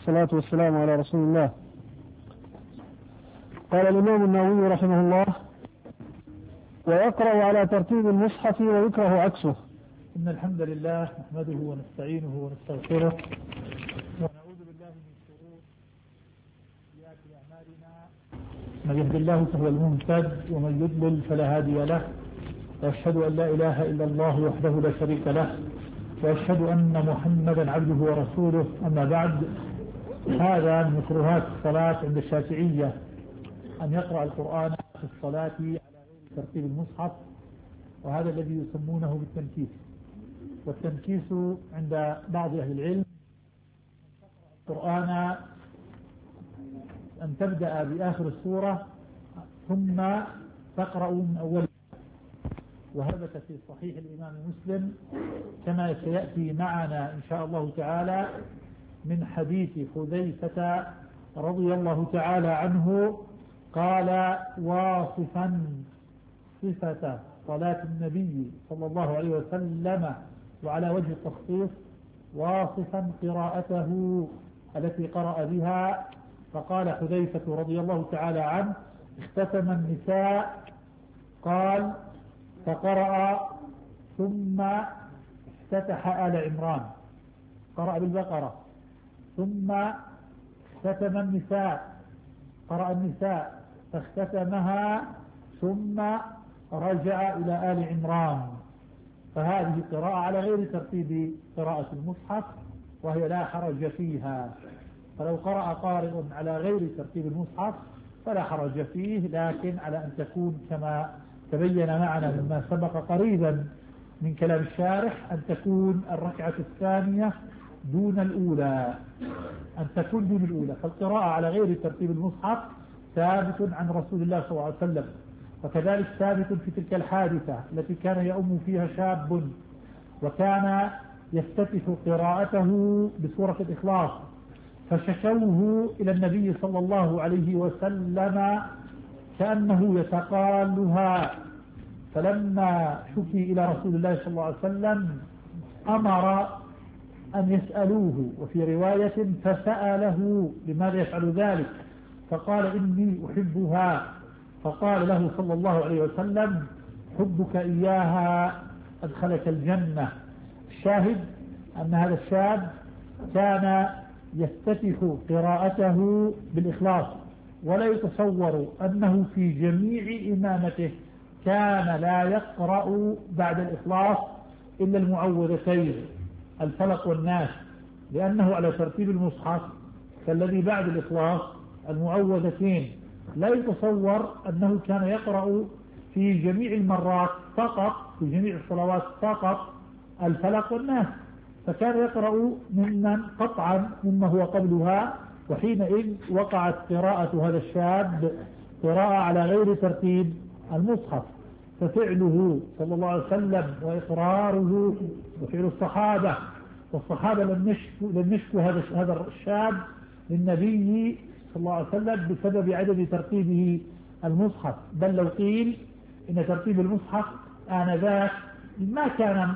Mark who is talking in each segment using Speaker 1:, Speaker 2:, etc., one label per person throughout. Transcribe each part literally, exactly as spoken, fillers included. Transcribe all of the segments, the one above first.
Speaker 1: والصلاة والسلام على رسول الله. قال الإمام النووي رحمه الله: ويقرأ على ترتيب المصحف ويكره عكسه.
Speaker 2: إن الحمد لله نحمده ونستعينه ونستغفره ونعوذ بالله من شرور سيئات أعمالنا، من يهد الله فهو المهتد ومن يضلل فلا هادي له، وأشهد أن لا إله إلا الله وحده لا شريك له، وأشهد أن محمدا عبده ورسوله. أما بعد، هذا من مكروهات الصلاة عند الشافعية أن يقرأ القرآن في الصلاة على غير ترتيب المصحف، وهذا الذي يسمونه بالتنكيس. والتنكيس عند بعض أهل العلم القرآن أن تبدأ بآخر السورة ثم تقرأ من أولها، وهذا في صحيح الإمام مسلم كما سيأتي معنا إن شاء الله تعالى من حديث حذيفة رضي الله تعالى عنه، قال واصفا صفة صلاة النبي صلى الله عليه وسلم وعلى وجه التخصيص، واصفا قراءته التي قرأ بها، فقال حذيفة رضي الله تعالى عنه: اختتم النساء، قال فقرأ ثم افتتح آل عمران، قرأ بالبقرة، ثم اختتم النساء، قرأ النساء فاختتمها، ثم رجع إلى آل عمران. فهذه قراءة على غير ترتيب قراءة المصحف، وهي لا حرج فيها. فلو قرأ قارئ على غير ترتيب المصحف فلا حرج فيه، لكن على أن تكون كما تبين معنا مما سبق قريبا من كلام الشارح أن تكون الركعة الثانية دون الأولى، أن تكون دون الأولى. فالقراءة على غير ترتيب المصحف ثابت عن رسول الله صلى الله عليه وسلم، وكذلك ثابت في تلك الحادثة التي كان يؤم فيها شاب، وكان يفتتح قراءته بسورة الإخلاص، فشكوه إلى النبي صلى الله عليه وسلم كأنه يتقالها، فلما شكي إلى رسول الله صلى الله عليه وسلم أمر أن يسألوه، وفي رواية فسأله لماذا يفعل ذلك، فقال إني أحبها، فقال له صلى الله عليه وسلم: حبك إياها أدخلك الجنة. الشاهد أن هذا الشاب كان يفتتح قراءته بالإخلاص، ولا يتصور أنه في جميع إمامته كان لا يقرأ بعد الإخلاص إلا المعوذتين الفلق والناس، لأنه على ترتيب المصحف كالذي بعد الإخلاص المعوذتين. لا يتصور أنه كان يقرأ في جميع المرات فقط، في جميع الصلوات فقط الفلق والناس، فكان يقرأ ممن قطعا مما هو قبلها. وحينئذ وقعت قراءة هذا الشاب قراءة على غير ترتيب المصحف. ففعله صلى الله عليه وسلم وإقراره وفعل الصحابة، والصحابة لم يشكوا لم يشكوا هذا هذا الشاب للنبي صلى الله عليه وسلم بسبب عدم ترتيبه المصحف، بل لو قيل إن ترتيب المصحف آنذاك ما كان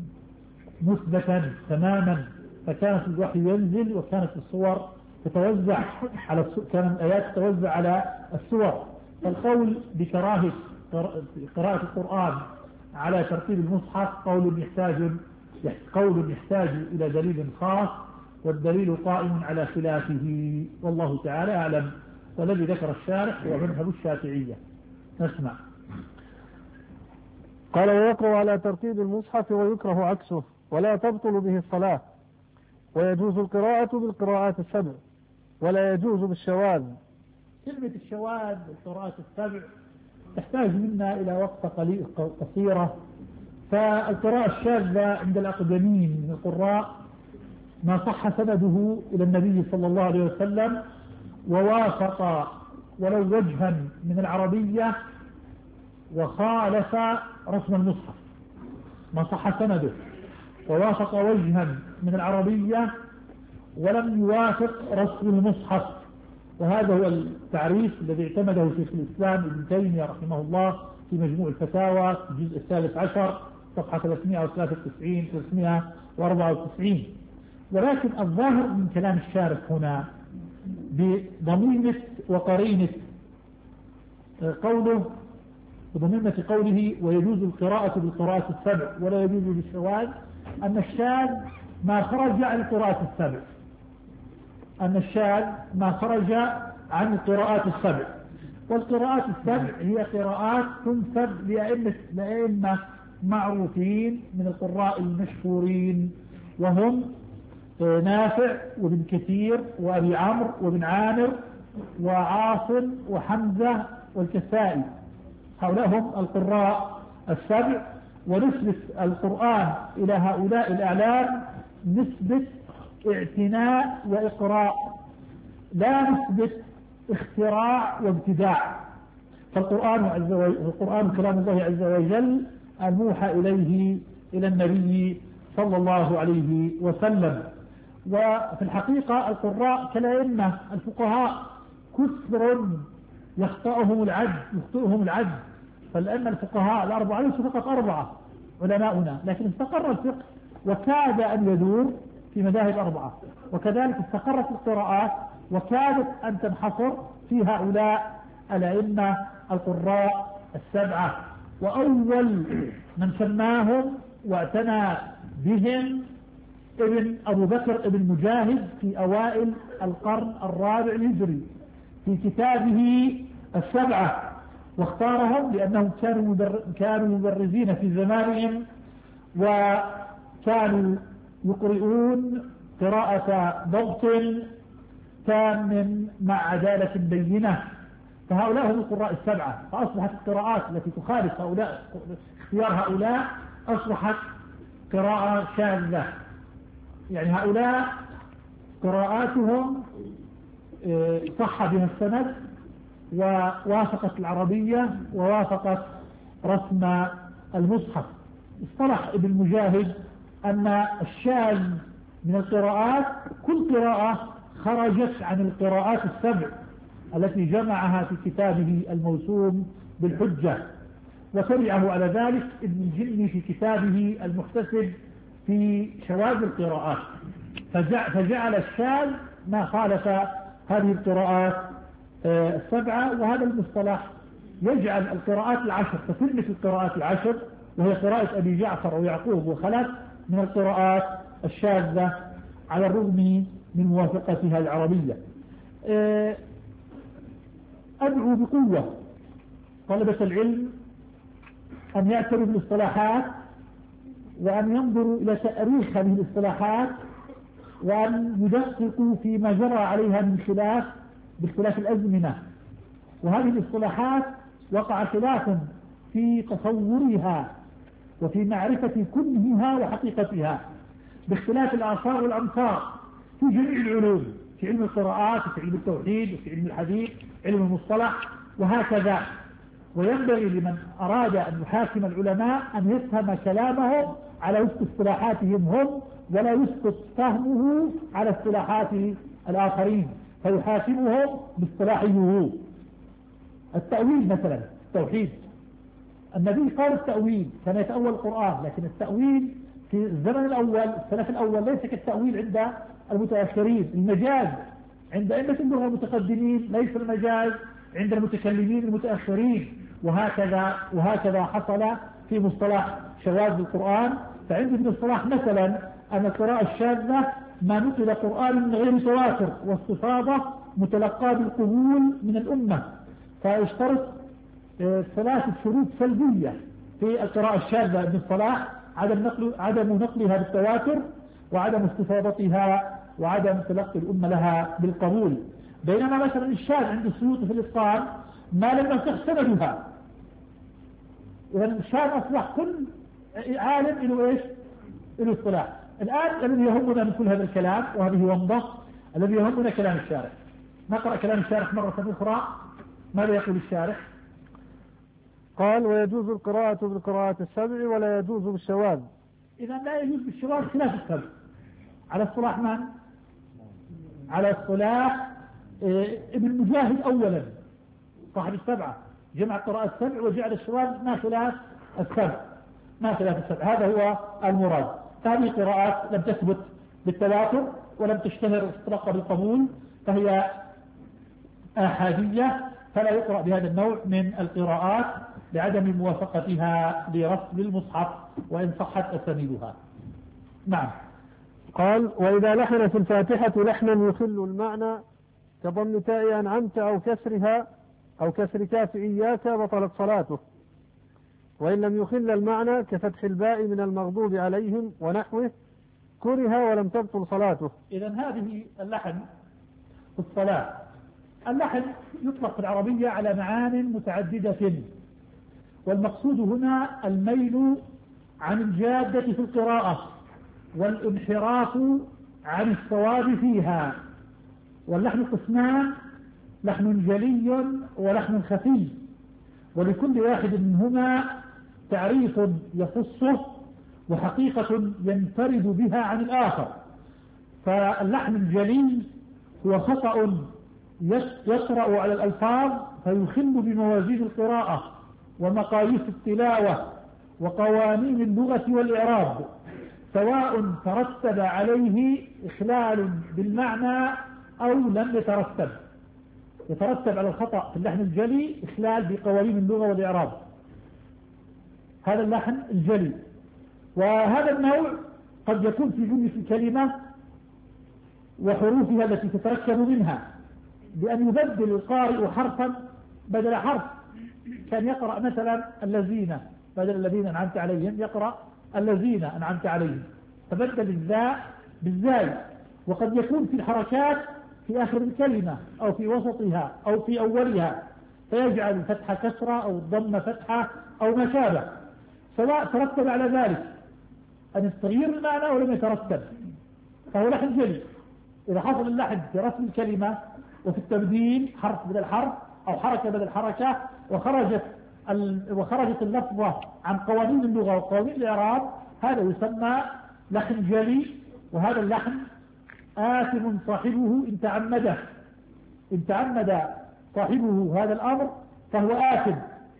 Speaker 2: مثبتا تماما، فكانت الوحي ينزل وكانت الصور تتوزع على السور، كان الآيات تتوزع على السور. فالقول بكراهة قراءة القرآن على ترتيب المصحف قول يحتاج قول يحتاج إلى دليل خاص، والدليل قائم على خلافه، والله تعالى أعلم. والذي ذكر الشارح هو مذهب الشافعية. نسمع.
Speaker 1: قال: ويقرأ على ترتيب المصحف ويكره عكسه، ولا تبطل به الصلاة، ويجوز القراءة بالقراءات السبع، ولا يجوز بالشواذ.
Speaker 2: كلمة الشواذ والقراءات السبع تحتاج منا إلى وقت قصيرة. فالقراءة الشاذة عند الأقدمين من القراء ما صح سنده إلى النبي صلى الله عليه وسلم ووافق ولو وجها من العربية وخالف رسم المصحف، ما صح سنده ووافق وجها من العربية ولم يوافق رسم المصحف. وهذا هو التعريف الذي اعتمده شيخ الإسلام ابن تيمية رحمه الله في مجموع الفتاوى في الجزء الثالث عشر صفحة ثلاثمائة وثلاثة وتسعين ثلاثمائة وأربعة وتسعين. ولكن الظاهر من كلام الشارح هنا بضميمة وقرينة قوله بضميمة قوله ويجوز القراءة بالقراءة السبع ولا يجوز بالشواذ، أن الشاذ ما خرج عن القراءة السبع أن الشاذ ما خرج عن القراءات السبع. والقراءات السبع هي قراءات تنسب لأئمة لأئمة معروفين من القراء المشهورين، وهم نافع وابن كثير وأبي عمرو وابن عامر وعاصم وحمزة والكسائي، هؤلاء هم القراء السبع. ونسبة القرآن إلى هؤلاء الأعلام نسبة اعتناء وإقراء، لا نسبة اختراع وابتداع. فالقرآن عز وجل القرآن كلام الله عز وجل الموحى إليه إلى النبي صلى الله عليه وسلم. وفي الحقيقة القراء كالأئمة الفقهاء كثر يخطئهم العد يخطئهم العد فالأئمة الفقهاء الأربعة ليسوا فقط أربعة علماؤنا، لكن استقر الفقه وكاد أن يدور في مذاهب أربعة، وكذلك استقرت القراءات وكادت أن تنحصر في هؤلاء الأئمة القراء السبعة. وأول من سماهم واعتنى بهم ابن أبو بكر ابن مجاهد في أوائل القرن الرابع الهجري في كتابه السبعة، واختارهم لأنهم كانوا كانوا مبرزين في زمانهم وكانوا يقرؤون قراءة ضبط تام مع عدالة بينة، فهؤلاء هم القراء السبعة. فأصبحت القراءات التي تخالف هؤلاء اختيار هؤلاء أصبحت قراءة شاذة، يعني هؤلاء قراءاتهم صح بها السند ووافقت العربية ووافقت رسم المصحف. اصطلح ابن مجاهد أن الشاذ من القراءات كل قراءة خرجت عن القراءات السبع التي جمعها في كتابه الموسوم بالحجة، وتبعه على ذلك ابن الجني في كتابه المحتسب في شواذ القراءات، فجعل الشاذ ما خالف هذه القراءات السبعة. وهذا المصطلح يجعل القراءات العشر تتم في القراءات العشر، وهي قراءة أبي جعفر ويعقوب وخلف، من القراءات الشاذة على الرغم من موافقتها العربية. أدعو بقوة طلبة العلم أن يعتروا بالاصطلاحات وأن ينظروا إلى تأريخ هذه الاصطلاحات وأن يدققوا فيما جرى عليها من خلاف باختلاف الأزمنة. وهذه الاصطلاحات وقع خلاف في تصورها وفي معرفة كنهها وحقيقتها باختلاف الآثار والأمصار في جميع العلوم، في علم القراءات وفي علم التوحيد وفي علم الحديث علم المصطلح وهكذا. وينبغي لمن أراد أن يحاكم العلماء أن يفهم كلامهم على وفق اصطلاحاتهم هم، ولا يسقط فهمه على اصطلاحات الآخرين فيحاكمهم باصطلاحه هو. التأويل مثلا التوحيد، النبي قال التأويل كان يتأول القرآن، لكن التأويل في الزمن الأول السلف الأول ليس كالتأويل عند المتأخرين. المجاز عند أئمة اللغة المتقدمين ليس المجاز عند المتكلمين المتأخرين، وهكذا وهكذا حصل في مصطلح شواذ القرآن. فعند ابن الصلاح مثلا أن القراءة الشاذة ما نقل قرآن من غير تواتر واستفاضة متلقاه بالقبول من الأمة، فيشترط ثلاثة شروط سلبية في القراءة الشاذة ابن الصلاح: عدم نقل عدم نقلها بالتواتر، وعدم استفاضتها، وعدم تلقي الأمة لها بالقبول. بينما مثلا الشاذ عند السيوطي في الإتقان ما لم يصح سندها. إذا الشاذ أصبح كل عالم له إيش؟ له اصطلاح. الآن الذي يهمنا من كل هذا الكلام وهذه ومضة، الذي يهمنا كلام الشارح. نقرأ كلام الشارح مرة أخرى. ماذا يقول الشارح؟
Speaker 1: قال: ويجوز القراءة بالقراءات السبع ولا يجوز بالشواذ.
Speaker 2: إذا لا يجوز بالشواذ خلاف السبع. على اصطلاح من؟ على اصطلاح ابن مجاهد أولا صاحب السبعة، جمع قراءة السبع وجعل الشواذ ما خلاف السبع ما خلاف السبع. هذا هو المراد. هذه قراءات لم تثبت بالتواتر ولم تشتهر وتتلقى بالقبول فهي آحادية، فلا يقرأ بهذا النوع من القراءات لعدم موافقتها لرسم المصحف وإن صحت أسانيدها. نعم.
Speaker 1: قال: وإذا لحن في الفاتحة لحنا يخل المعنى كضم تاء أنعمت أو كسرها أو كسر كاف إياك بطلت صلاته، وإن لم يخل المعنى كفتح الباء من المغضوب عليهم ونحوه كره ولم تبطل صلاته.
Speaker 2: إذن هذه اللحن في الصلاة. اللحن يطلق في العربية على معان متعددة، والمقصود هنا الميل عن الجادة في القراءة والانحراف عن الصواب فيها. واللحن قسمان: لحن جلي ولحن خفي، ولكل واحد منهما تعريف يخصه وحقيقة ينفرد بها عن الآخر. فاللحن الجلي هو خطأ يطرأ على الألفاظ فيخل بموازين القراءة ومقاييس التلاوة وقوانين اللغة والإعراب، سواء ترتب عليه إخلال بالمعنى أو لم يترتب. يترتب على الخطأ في اللحن الجلي إخلال بقوانين اللغة والإعراب، هذا اللحن الجلي. وهذا النوع قد يكون في جملة الكلمة وحروفها التي تتركب منها، بأن يبدل القارئ حرفا بدل حرف. كان يقرأ مثلا الذين بدل الذين أنعمت عليهم يقرأ الذين أنعمت عليهم، فبدل الذاء بالزاي. وقد يكون في الحركات في آخر الكلمة أو في وسطها أو في أولها، فيجعل فتحة كسرة أو ضم فتحة أو ما شابه، سواء ترتب على ذلك أن التغيير المعنى أو لم يترتب، فهو لحن جلي. إذا حصل اللحن في رسم الكلمة وفي التبديل حرف بدل حرف أو حركة بدل حركة وخرجت وخرجت اللفظة عن قوانين اللغة وقوانين الإعراب، هذا يسمى لحن جلي. وهذا اللحن آثم صاحبه إن تعمده، إن تعمد صاحبه هذا الأمر فهو آثم.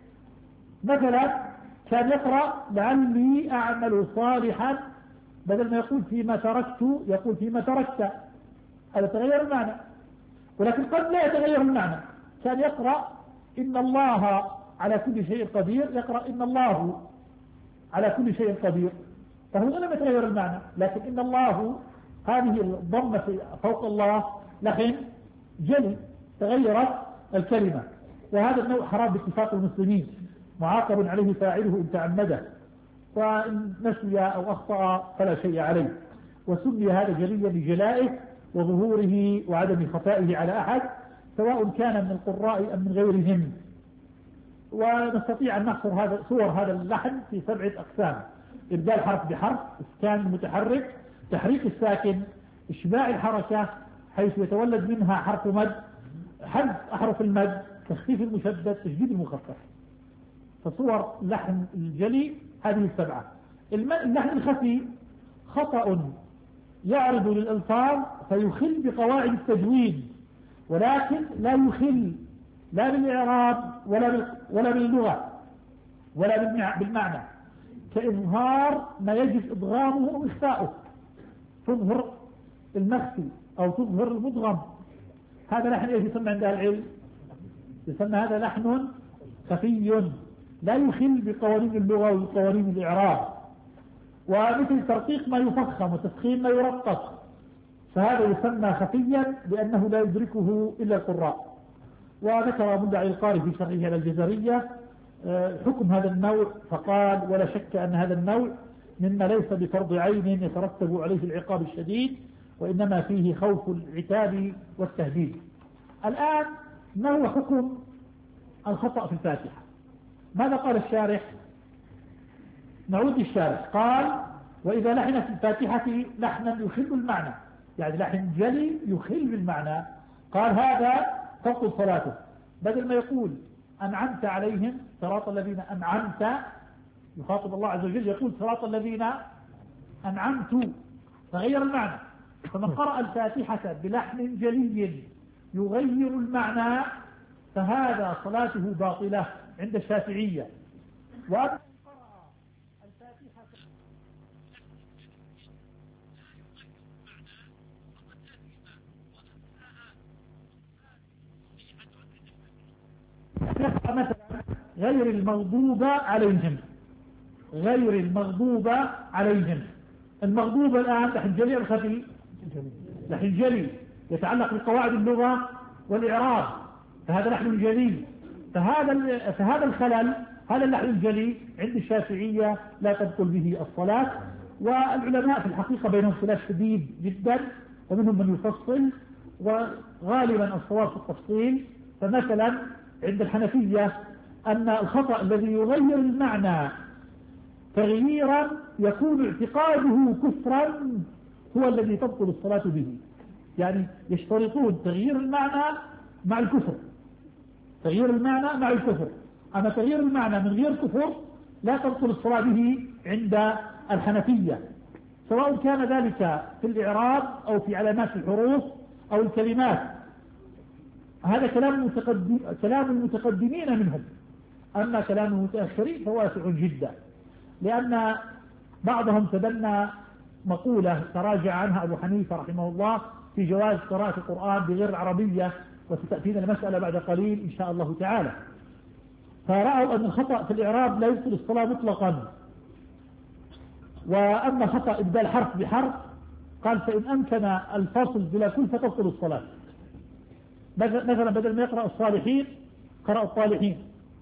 Speaker 2: مثلا كان يقرأ لعلي أعمل صالحا، بدل ما يقول فيما تركت يقول فيما تركت، هذا تغير المعنى. ولكن قد لا يتغير المعنى. كان يقرأ إن الله على كل شيء قدير، يقرأ إن الله على كل شيء قدير، فهو لم يتغير المعنى. لكن إن الله هذه الضمة فوق الله لحن جلي، تغيرت الكلمة. وهذا النوع حرام باتفاق المسلمين، معاقب عليه فاعله إن تعمده، وإن نسي أو أخطأ فلا شيء عليه. وسمي هذا جليا لجلائه وظهوره وعدم خفائه على أحد، سواء كان من القراء أم من غيرهم. ونستطيع أن نحصر هذا صور هذا اللحن في سبعة أقسام: إبدال حرف بحرف، إسكان المتحرك، تحريك الساكن، إشباع الحركة حيث يتولد منها حرف مد، حذف أحرف المد، تخفيف المشدد، تشديد المخفف. فصور اللحن الجلي هذه السبعة. اللحن الخفي خطأ يعرض للألفاظ فيخل بقواعد التجويد، ولكن لا يخل لا بالإعراب ولا ولا باللغة ولا بالمعنى، كإظهار ما يجب إضغامه أو إخفاؤه. تظهر المخفي أو تظهر المدغم، هذا لحن ايش يسمى عند العلم؟ يسمى هذا لحن خفي لا يخل بقوانين اللغة وقوانين الإعراب. ومثل ترقيق ما يفخم وتفخيم ما يرقق، فهذا يسمى خفيا لأنه لا يدركه إلا القراء. وذكر مدعي القارئ في شرحه على الجزرية حكم هذا النوع، فقال: ولا شك أن هذا النوع مما ليس بفرض عين يترتب عليه العقاب الشديد، وإنما فيه خوف العتاب والتهديد. الآن ما هو حكم الخطأ في الفاتحة؟ ماذا قال الشارح؟ نعود للشارح. قال: وإذا لحن في الفاتحة لحنا يخل المعنى، يعني لحن جلي يخل بالمعنى، قال هذا تبطل صلاته. بدل ما يقول أنعمت عليهم صراط الذين أنعمت، يخاطب الله عز وجل، يقول صراط الذين أنعمت، فغير المعنى. فمن قرأ الفاتحة بلحن جلي يغير المعنى فهذا صلاته باطلة عند الشافعية. وأما يقرأ مثلا غير المغضوب عليهم، غير المغضوب عليهم. المغضوب الآن لحن جلي الخفي، لحن جلي يتعلق بقواعد اللغة والإعراب، فهذا لحن جلي. فهذا فهذا الخلل، هذا اللحن الجلي عند الشافعية لا تبطل به الصلاة. والعلماء في الحقيقة بينهم خلاف شديد جدا، ومنهم من يفصل، وغالبا الصواب في التفصيل. فمثلا عند الحنفية أن الخطأ الذي يغير المعنى تغييرا يكون اعتقاده كفرا هو الذي تبطل الصلاة به. يعني يشترطون تغيير المعنى مع الكفر، تغيير المعنى مع الكفر. أما تغيير المعنى من غير كفر لا تبطل الصلاة به عند الحنفية، سواء كان ذلك في الإعراب أو في علامات الحروف أو الكلمات. هذا كلام المتقدم كلام المتقدمين منهم. أما كلام المتأخرين فواسع جدا، لأن بعضهم تبنى مقولة تراجع عنها أبو حنيفة رحمه الله في جواز قراءة القرآن بغير العربية، وستأتينا المسألة بعد قليل إن شاء الله تعالى. فرأوا أن الخطأ في الإعراب لا يبطل الصلاة مطلقا. وأما خطأ إبدال حرف بحرف قال فإن أمكن الفصل بلا كلفة تبطل الصلاة. مثلا بدل ما يقرأ الصالحين قرأ الطالحين.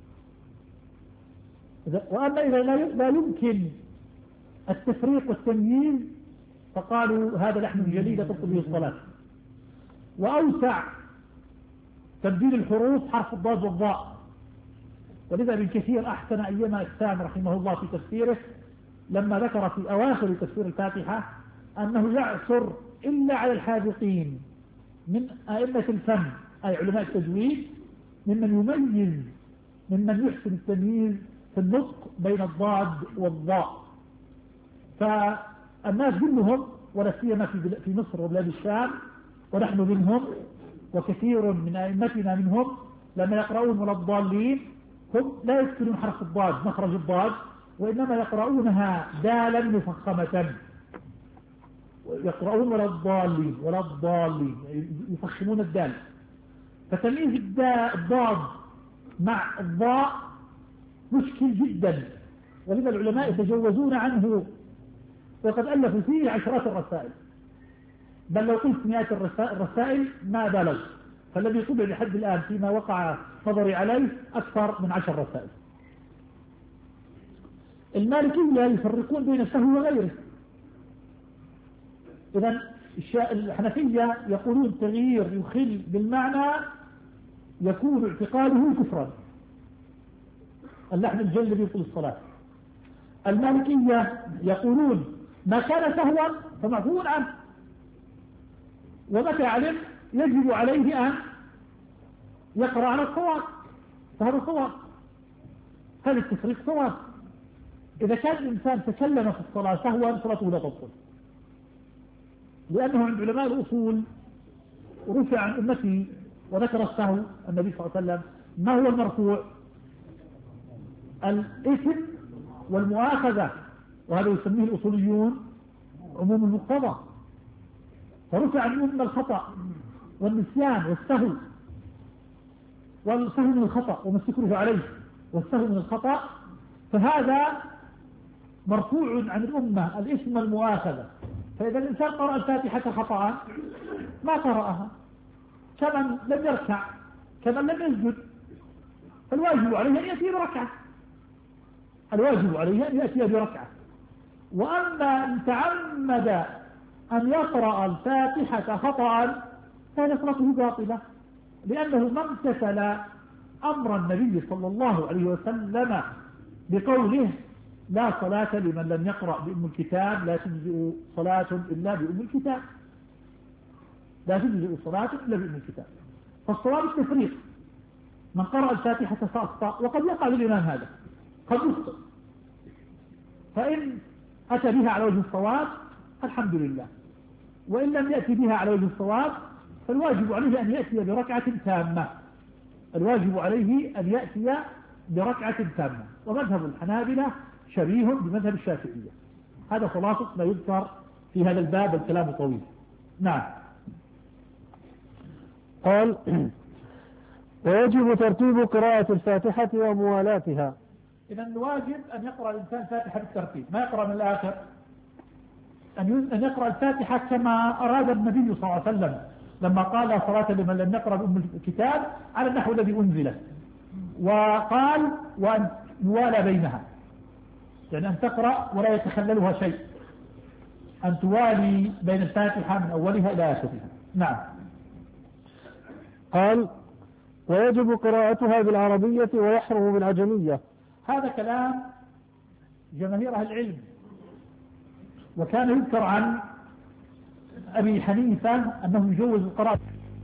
Speaker 2: وأما إذا لا يمكن التفريق والتمييز فقالوا هذا لحن جلي لا تبطل به الصلاة. وأوسع تبديل الحروف حرف الضاد والضاء. ولذا ابن كثير أحسن أيما إحسان رحمه الله في تفسيره لما ذكر في أواخر تفسير الفاتحة أنه يعثر إلا على الحاذقين من أئمة الفن أي علماء التجويد ممن يميز ممن يحسن التمييز في النطق بين الضاد والضاء. فالناس كلهم ولا سيما في مصر وبلاد الشام ونحن منهم وكثير من أئمتنا منهم لما يقرؤون ولا الضالين هم لا يذكرون حرف الضاد مخرج الضاد، وإنما يقرؤونها دالا مفخمة، يقرؤون ولا الضالين ولا الضالين يفخمون الدال. فتمييز الضاد مع الضاء مشكل جدا، ولذا العلماء يتجوزون عنه وقد ألفوا فيه عشرات الرسائل، بل لو قلت مئات الرسائل ما بلغ. فالذي طبع لحد الآن فيما وقع نظري عليه أكثر من عشر رسائل. المالكية يفرقون بين السهو وغيره. إذن الحنفية يقولون تغيير يخل بالمعنى يكون اعتقاده كفرا، اللحن الجل يبطل الصلاة. المالكية يقولون ما كان سهوا فمعفو عنه، ومتى علم يجب عليه أن يقرأ على الصواب، فهذا صواب، هذا التفريق صواب. إذا كان الإنسان تكلم في الصلاة سهوا صلاته لا تبطل، لأنه عند علماء الأصول رفع عن أمتي وذكر السهو النبي صلى الله عليه وسلم ما هو المرفوع؟ الإثم والمؤاخذة، وهذا يسميه الأصوليون عموم المقتضى. فرفع عن أمة الخطأ والنسيان والسهو، والسهو من الخطأ وما استكره عليه والسهو من الخطأ، فهذا مرفوع عن الأمة الإثم والمؤاخذة. فإذا الإنسان قرأ الفاتحة خطأ ما قرأها، كمن لم يركع كمن لم يسجد، فالواجب عليه أن يأتي بركعة، الواجب عليه أن يأتي بركعة. وأما إن تعمد أن يقرأ الفاتحة خطأ فهذا صلاته باطلة، لأنه ما امتثل أمر النبي صلى الله عليه وسلم بقوله لا صلاة لمن لم يقرأ بأم الكتاب، لا تجزئ صلاة إلا بأم الكتاب، لا تجزئ صلاة إلا بأم الكتاب. فالصواب التفريق، من قرأ الفاتحة فأخطأ، وقد يقع للإمام هذا قد يخطئ، فإن أتى بها على وجه الصواب الحمد لله، وإن لم يأتي بها على وجه الصواب فالواجب عليه أن يأتي بركعة تامة، الواجب عليه أن يأتي بركعة تامة. ومذهب الحنابلة شبيه بمذهب الشافعية. هذا خلاصة ما يذكر في هذا الباب، الكلام طويل. نعم.
Speaker 1: قال ويجب ترتيب قراءة الفاتحة وموالاتها.
Speaker 2: إذا الواجب أن يقرأ الإنسان الفاتحة بالترتيب، ما يقرأ من الآخر، أن يقرأ الفاتحة كما أراد النبي صلى الله عليه وسلم لما قال صلاة لمن لم يقرأ بأم الكتاب على النحو الذي أنزله، وقال وأن يوالى بينها، يعني أن تقرأ ولا يتخللها شيء، أن توالي بين الفاتحة من أولها إلى آخرها. نعم.
Speaker 1: قال ويجب قراءتها بالعربية ويحرم بالعجمية.
Speaker 2: هذا كلام جماهير أهل العلم، وكان يذكر عن أبي حنيفة أنه يجوز القراءة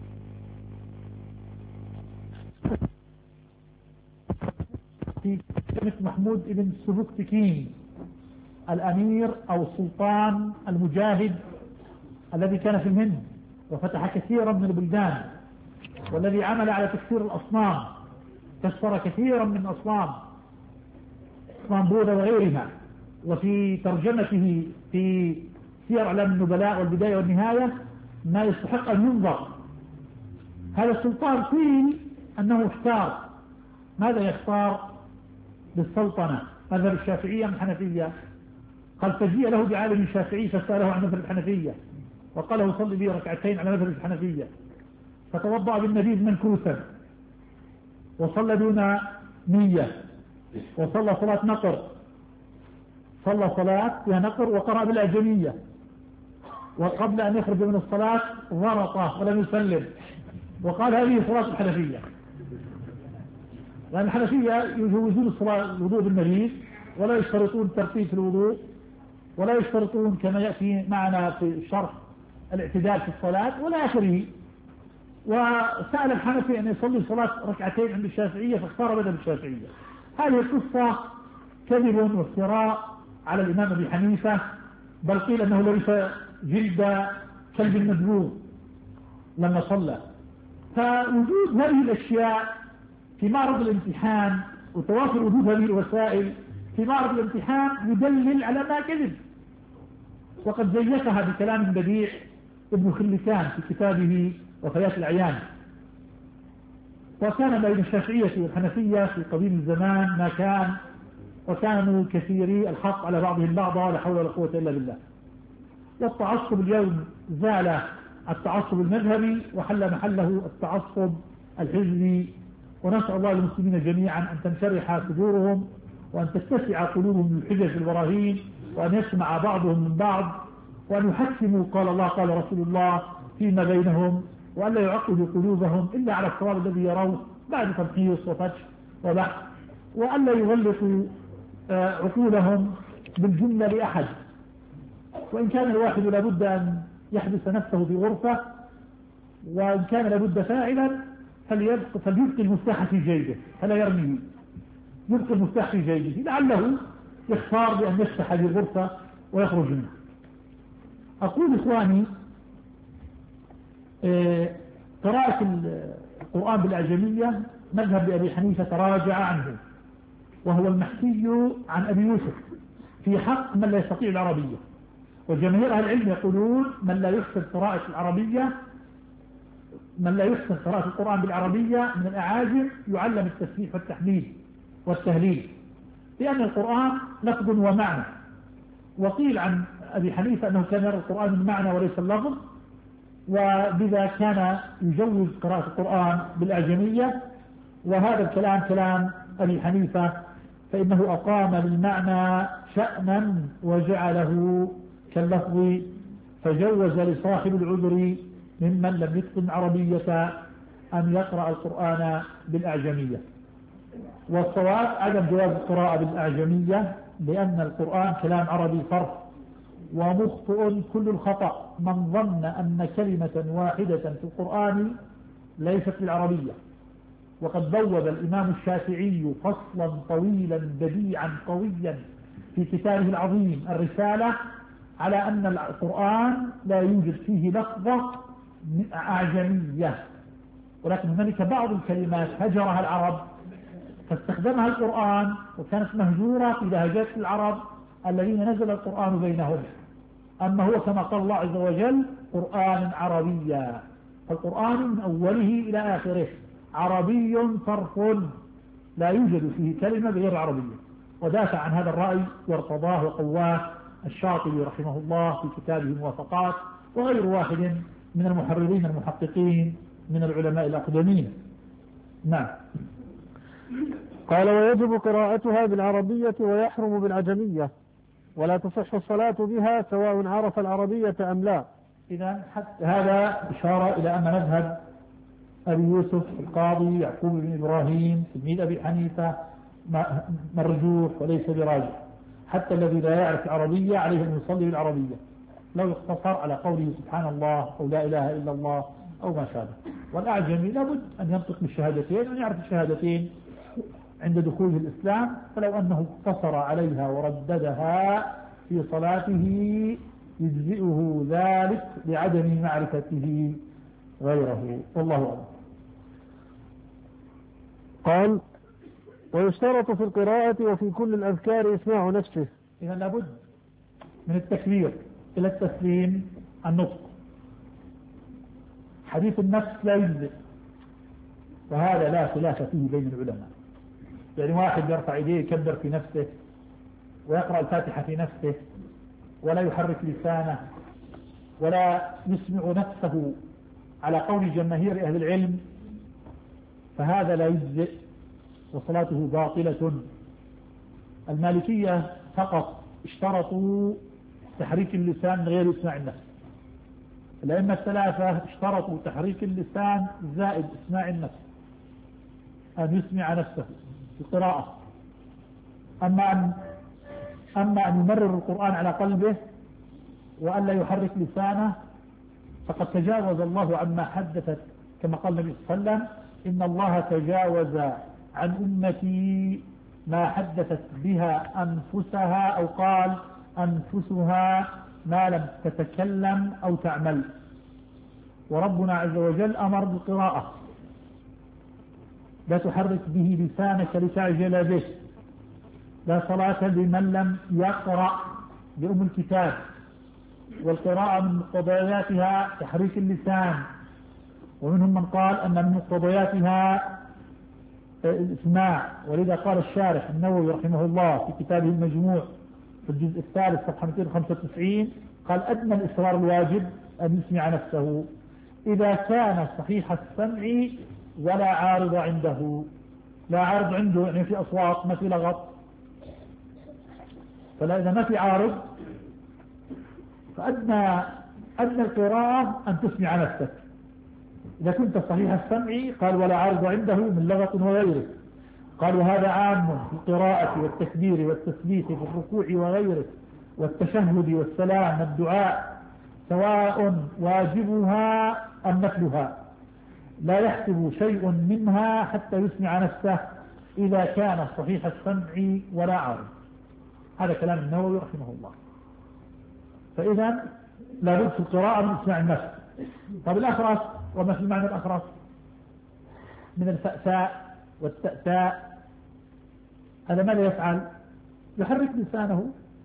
Speaker 2: في كلمة محمود بن سبكتكين الأمير أو السلطان المجاهد الذي كان في الهند وفتح كثيرا من البلدان، والذي عمل على تكسير الأصنام، كسر كثيرا من أصنام أصنام بوذا وغيرها. وفي ترجمته في سير أعلام النبلاء والبداية والنهاية ما يستحق أن ينظر. هذا السلطان قيل أنه اختار، ماذا يختار للسلطنة؟ مذهب الشافعية من الحنفية؟ قال فجيء له بعالم شافعي فسأله عن مذهب الحنفية وقال له صلي بي ركعتين على مذهب الحنفية، فتوضأ بالنبيذ منكوسا وصلى دون نية وصلى صلاة نقر، صلى صلاة فيها نقر وقرأ بالأعجمية، وقبل أن يخرج من الصلاة ورطه ولم يسلم وقال هذه صلاة الحنفية، لأن الحنفية يجوزون الصلاة الوضوء بالنبيذ ولا يشترطون الترتيب في الوضوء ولا يشترطون كما يأتي معنا في شرح الاعتدال في الصلاة ولا آخره. وسأل الحنفي أن يصلي صلاة ركعتين عند الشافعية فاختار مذهب الشافعية. هذه القصة كذب وافتراء على الإمام أبي حنيفة، بل قيل أنه لبس جلد كلب مدبوغ لما صلى. فوجود هذه الأشياء في معرض الامتحان وتوافر وجود هذه الوسائل في معرض الامتحان يدلل على ما كذب، وقد زيتها بكلام بديع ابن خلكان في كتابه وفيات الأعيان. وكان بين الشافعية والحنفية في قديم الزمان ما كان، وكانوا كثيري الحق على بعضهم بعضا، لا حول ولا قوة إلا بالله. والتعصب اليوم زال التعصب المذهبي وحل محله التعصب الحزبي، ونسأل الله للمسلمين جميعا أن تنشرح صدورهم وأن تتسع قلوبهم للحجج البراهين، وأن يسمع بعضهم من بعض، وأن يحكموا قال الله قال رسول الله فيما بينهم، وأن لا يعقدوا قلوبهم إلا على الصواب الذي يروه بعد تمحيص وفتش وبحث، وأن لا يغلقوا عقولهم بالجملة لأحد. وإن كان الواحد لابد أن يحبس نفسه في غرفة، وإن كان لابد فاعلا فليبقي المفتاح في جيبه فلا يرميه، يبقي المفتاح في جيبه لعله يختار بأن يفتح هذه الغرفة ويخرج منها. أقول إخواني قراءة القرآن بالأعجمية مذهب لأبي حنيفة تراجع عنه، وهو المحكي عن أبي يوسف في حق من لا يستطيع العربية. وجماهير أهل العلم يقولون من لا يحسن قراءة العربية من لا يحسن قراءة القرآن بالعربية من الأعاجم يعلم التسبيح والتحميد والتهليل، لأن القرآن لفظ ومعنى. وقيل عن أبي حنيفة أنه كان يرى القرآن من معنى وليس اللفظ، وبذا كان يجوز قراءة القرآن بالأعجمية. وهذا الكلام كلام أبي حنيفة، فإنه أقام للمعنى شأنا وجعله كاللفظ، فجوز لصاحب العذر ممن لم يتقن عربية أن يقرأ القرآن بالأعجمية. والصواب عدم جواز القراءة بالأعجمية، لأن القرآن كلام عربي صرف، ومخطئ كل الخطأ من ظن أن كلمة واحدة في القرآن ليست بالعربية. وقد بوب الإمام الشافعي فصلا طويلا بديعا قويا في كتابه العظيم الرسالة على أن القرآن لا يوجد فيه لفظة أعجمية، ولكن هناك بعض الكلمات هجرها العرب فاستخدمها القرآن وكانت مهجورة في لهجات العرب الذين نزل القرآن بينهم. أما هو كما قال الله عز وجل قرآن عربيا، فالقرآن من أوله إلى آخره عربي صرف لا يوجد فيه كلمة غير عربية. ودافع عن هذا الرأي وارتضاه وقواه الشاطبي رحمه الله في كتابه الموافقات، وغير واحد من المحررين المحققين من العلماء الأقدمين. نعم.
Speaker 1: قال ويجب قراءتها بالعربية ويحرم بالعجمية، ولا تصح الصلاة بها سواء عرف العربية أم لا.
Speaker 2: إذا حتى هذا إشارة إلى أن مذهب أبي يوسف القاضي يعقوب بن إبراهيم تلميذ أبي حنيفة مرجوح وليس براجح، حتى الذي لا يعرف العربية عليه أن يصلي بالعربية لو يقتصر على قوله سبحان الله أو لا إله إلا الله أو ما شابه. والأعجمي لابد أن ينطق بالشهادتين وأن يعرف الشهادتين عند دخوله الإسلام، فلو أنه اقتصر عليها ورددها في صلاته يجزئه ذلك لعدم معرفته غيره، والله أعلم.
Speaker 1: قال ويشترط في القراءة وفي كل الأذكار إسماع نفسه.
Speaker 2: إذا لابد من التكبير إلى التسليم النطق. حديث النفس لا يجزئ، وهذا لا خلاف فيه بين العلماء. يعني واحد يرفع يديه يكبر في نفسه ويقرأ الفاتحة في نفسه ولا يحرك لسانه ولا يسمع نفسه على قول جماهير أهل العلم، فهذا لا يجزئ وصلاته باطلة. المالكية فقط اشترطوا تحريك اللسان غير إسماع النفس. الأئمة الثلاثة اشترطوا تحريك اللسان زائد إسماع النفس، أن يسمع نفسه في القراءة. أما أن أما أن يمرر القرآن على قلبه وأن لا يحرك لسانه فقد تجاوز الله عما حدثت، كما قال النبي صلى الله عليه وسلم إن الله تجاوز عن أمتي ما حدثت بها أنفسها، أو قال أنفسها ما لم تتكلم أو تعمل. وربنا عز وجل أمر بالقراءة، لا تحرك به لسانك لتعجل به. لا صلاة لمن لم يقرأ بأم الكتاب، والقراءة من مقتضياتها تحريك اللسان، ومنهم من قال أن من مقتضياتها الإسماع. ولذا قال الشارح النووي رحمه الله في كتابه المجموع في الجزء الثالث صفحة مئتين وخمسة وتسعين قال أدنى الإصرار الواجب أن يسمع نفسه إذا كان صحيح السمع ولا عارض عنده. لا عارض عنده يعني في أصوات ما في لغط، فلا إذا ما في عارض فأدنى أدنى القراءة أن تسمع نفسك. إذا كنت صحيح السمع قال ولا عارض عنده من لغط وغيره. قال وهذا عام في القراءة والتكبير والتسبيح في الركوع وغيره، والتشهد والسلام والدعاء، سواء واجبها أم نفلها، لا يحسب شيء منها حتى يسمع نفسه إذا كان صحيح السمع ولا عارض. هذا كلام النووي رحمه الله. فإذا لا بد في القراءة من إسماع النفس. طب الأخرس، وما في معنى الأخرس؟ من الفأساء والتأساء. هذا ماذا يفعل؟ يحرك لسانه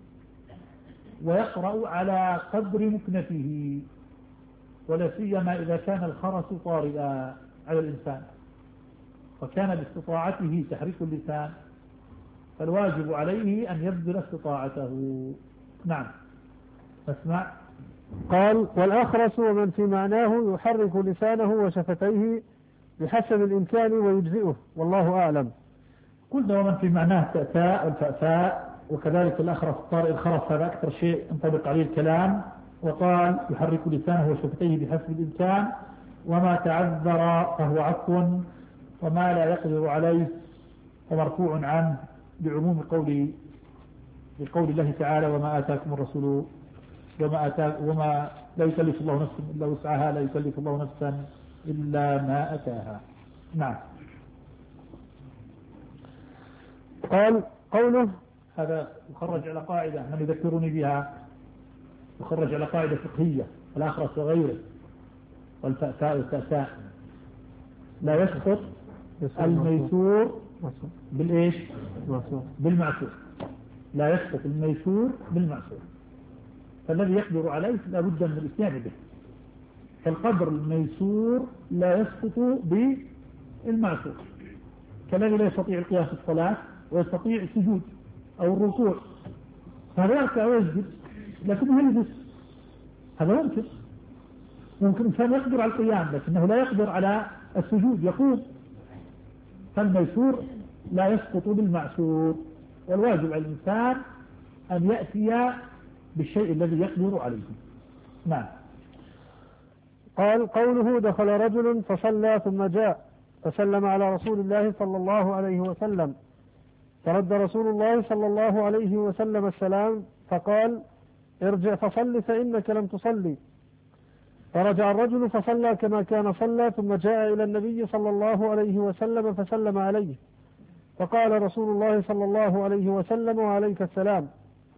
Speaker 2: ويقرأ على قدر مكنته، ولا سيما إذا كان الخرس طارئا على الإنسان وكان باستطاعته تحريك اللسان، فالواجب عليه أن يبذل استطاعته. نعم اسمع.
Speaker 1: قال والأخرس ومن في معناه يحرك لسانه وشفتيه بحسب الإمكان ويجزئه، والله أعلم.
Speaker 2: قلنا ومن في معناه التأتاء والفأساء، وكذلك الأخرس الطارئ الخرس هذا أكثر شيء انطبق عليه الكلام. وقال يحرك لسانه وشفتيه بحسب الإمكان، وما تعذر فهو عفو، وما لا يقدر عليه ومرفوع عنه بعموم قوله بقول الله تعالى وما آتاكم الرسول وما آتاك وما لا يكلف الله نفسا إلا وسعها، لا يكلف الله نفسا إلا ما أتاها. نعم.
Speaker 1: قال قوله
Speaker 2: هذا يخرج على قاعدة من يذكرني بها، يخرج على قاعدة فقهية الأخرس وغيره والفأساء والتأساء. لا يسقط الميسور بالإيش؟ بالمعسور. لا يسقط الميسور بالمعسور، فالذي يقدر عليه لا بد من الاتيان به. فالقدر الميسور لا يسقط المعصور كالذي لا يستطيع القيام في الصلاة ويستطيع السجود أو الركوع، فهذا يركع ويسجد لكنه يجلس، هذا ممكن. ممكن إنسان يقدر على القيام لكنه لا يقدر على السجود، يقوم. فالميسور لا يسقط بالمعسور، والواجب على الإنسان أن يأتي بالشيء الذي يقدر عليه. نعم.
Speaker 1: قال قوله دخل رجل فصلى ثم جاء فسلم على رسول الله صلى الله عليه وسلم، فرد رسول الله صلى الله عليه وسلم السلام فقال ارجع فصل فإنك لم تصلي. فرجع الرجل فصلى كما كان صلى، ثم جاء إلى النبي صلى الله عليه وسلم فسلم عليه، فقال رسول الله صلى الله عليه وسلم وعليك السلام،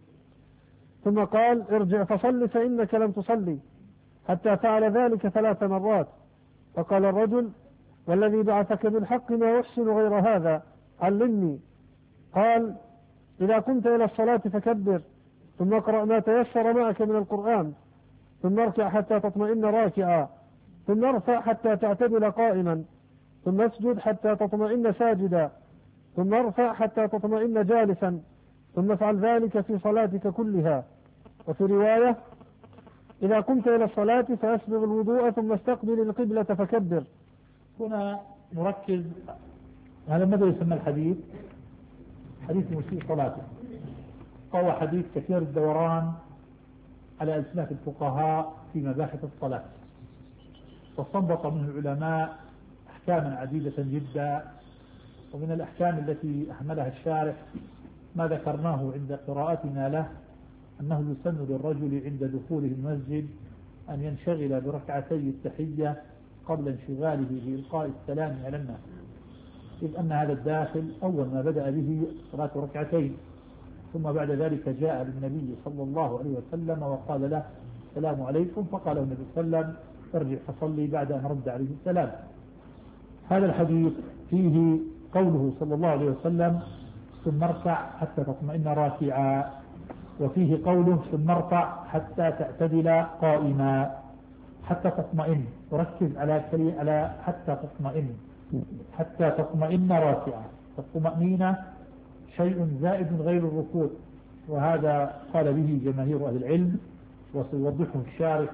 Speaker 1: ثم قال ارجع فصل فإنك لم تصلي، حتى فعل ذلك ثلاث مرات. فقال الرجل والذي بعثك بالحق ما أحسن غير هذا، علمني. قال إذا قمت إلى الصلاة فكبر، ثم اقرأ ما تيسر معك من القرآن، ثم اركع حتى تطمئن راكعا، ثم ارفع حتى تعتدل قائما، ثم اسجد حتى تطمئن ساجدا، ثم ارفع حتى تطمئن جالسا، ثم افعل ذلك في صلاتك كلها. وفي رواية إذا قمت إلى الصلاة فأسبغ الوضوء ثم استقبل القبلة فكبر.
Speaker 2: هنا نركز، هذا ماذا يسمى الحديث؟ حديث مسيء صلاته، وهو حديث كثير الدوران على ألسنة الفقهاء في مباحث الصلاة، واستنبط منه العلماء أحكاما عديدة جدا. ومن الأحكام التي أحملها الشارح ما ذكرناه عند قراءتنا له، أنه يسن للرجل عند دخوله المسجد أن ينشغل بركعتي التحية قبل انشغاله بإلقاء السلام على الناس، إذ أن هذا الداخل أول ما بدأ به صلاة ركعتين، ثم بعد ذلك جاء للنبي صلى الله عليه وسلم وقال له السلام عليكم، فقال النبي صلى الله عليه وسلم ارجع فصلي بعد أن رد عليه السلام. هذا الحديث فيه قوله صلى الله عليه وسلم ثم ارفع حتى تطمئن راكعا، وفيه قوله ثم ارفع حتى تعتدل قائما. حتى تطمئن، وركز على على حتى تطمئن، حتى تطمئن راكعا. الطمأنينة شيء زائد غير الركوع، وهذا قال به جماهير أهل العلم، وسيوضحه الشارح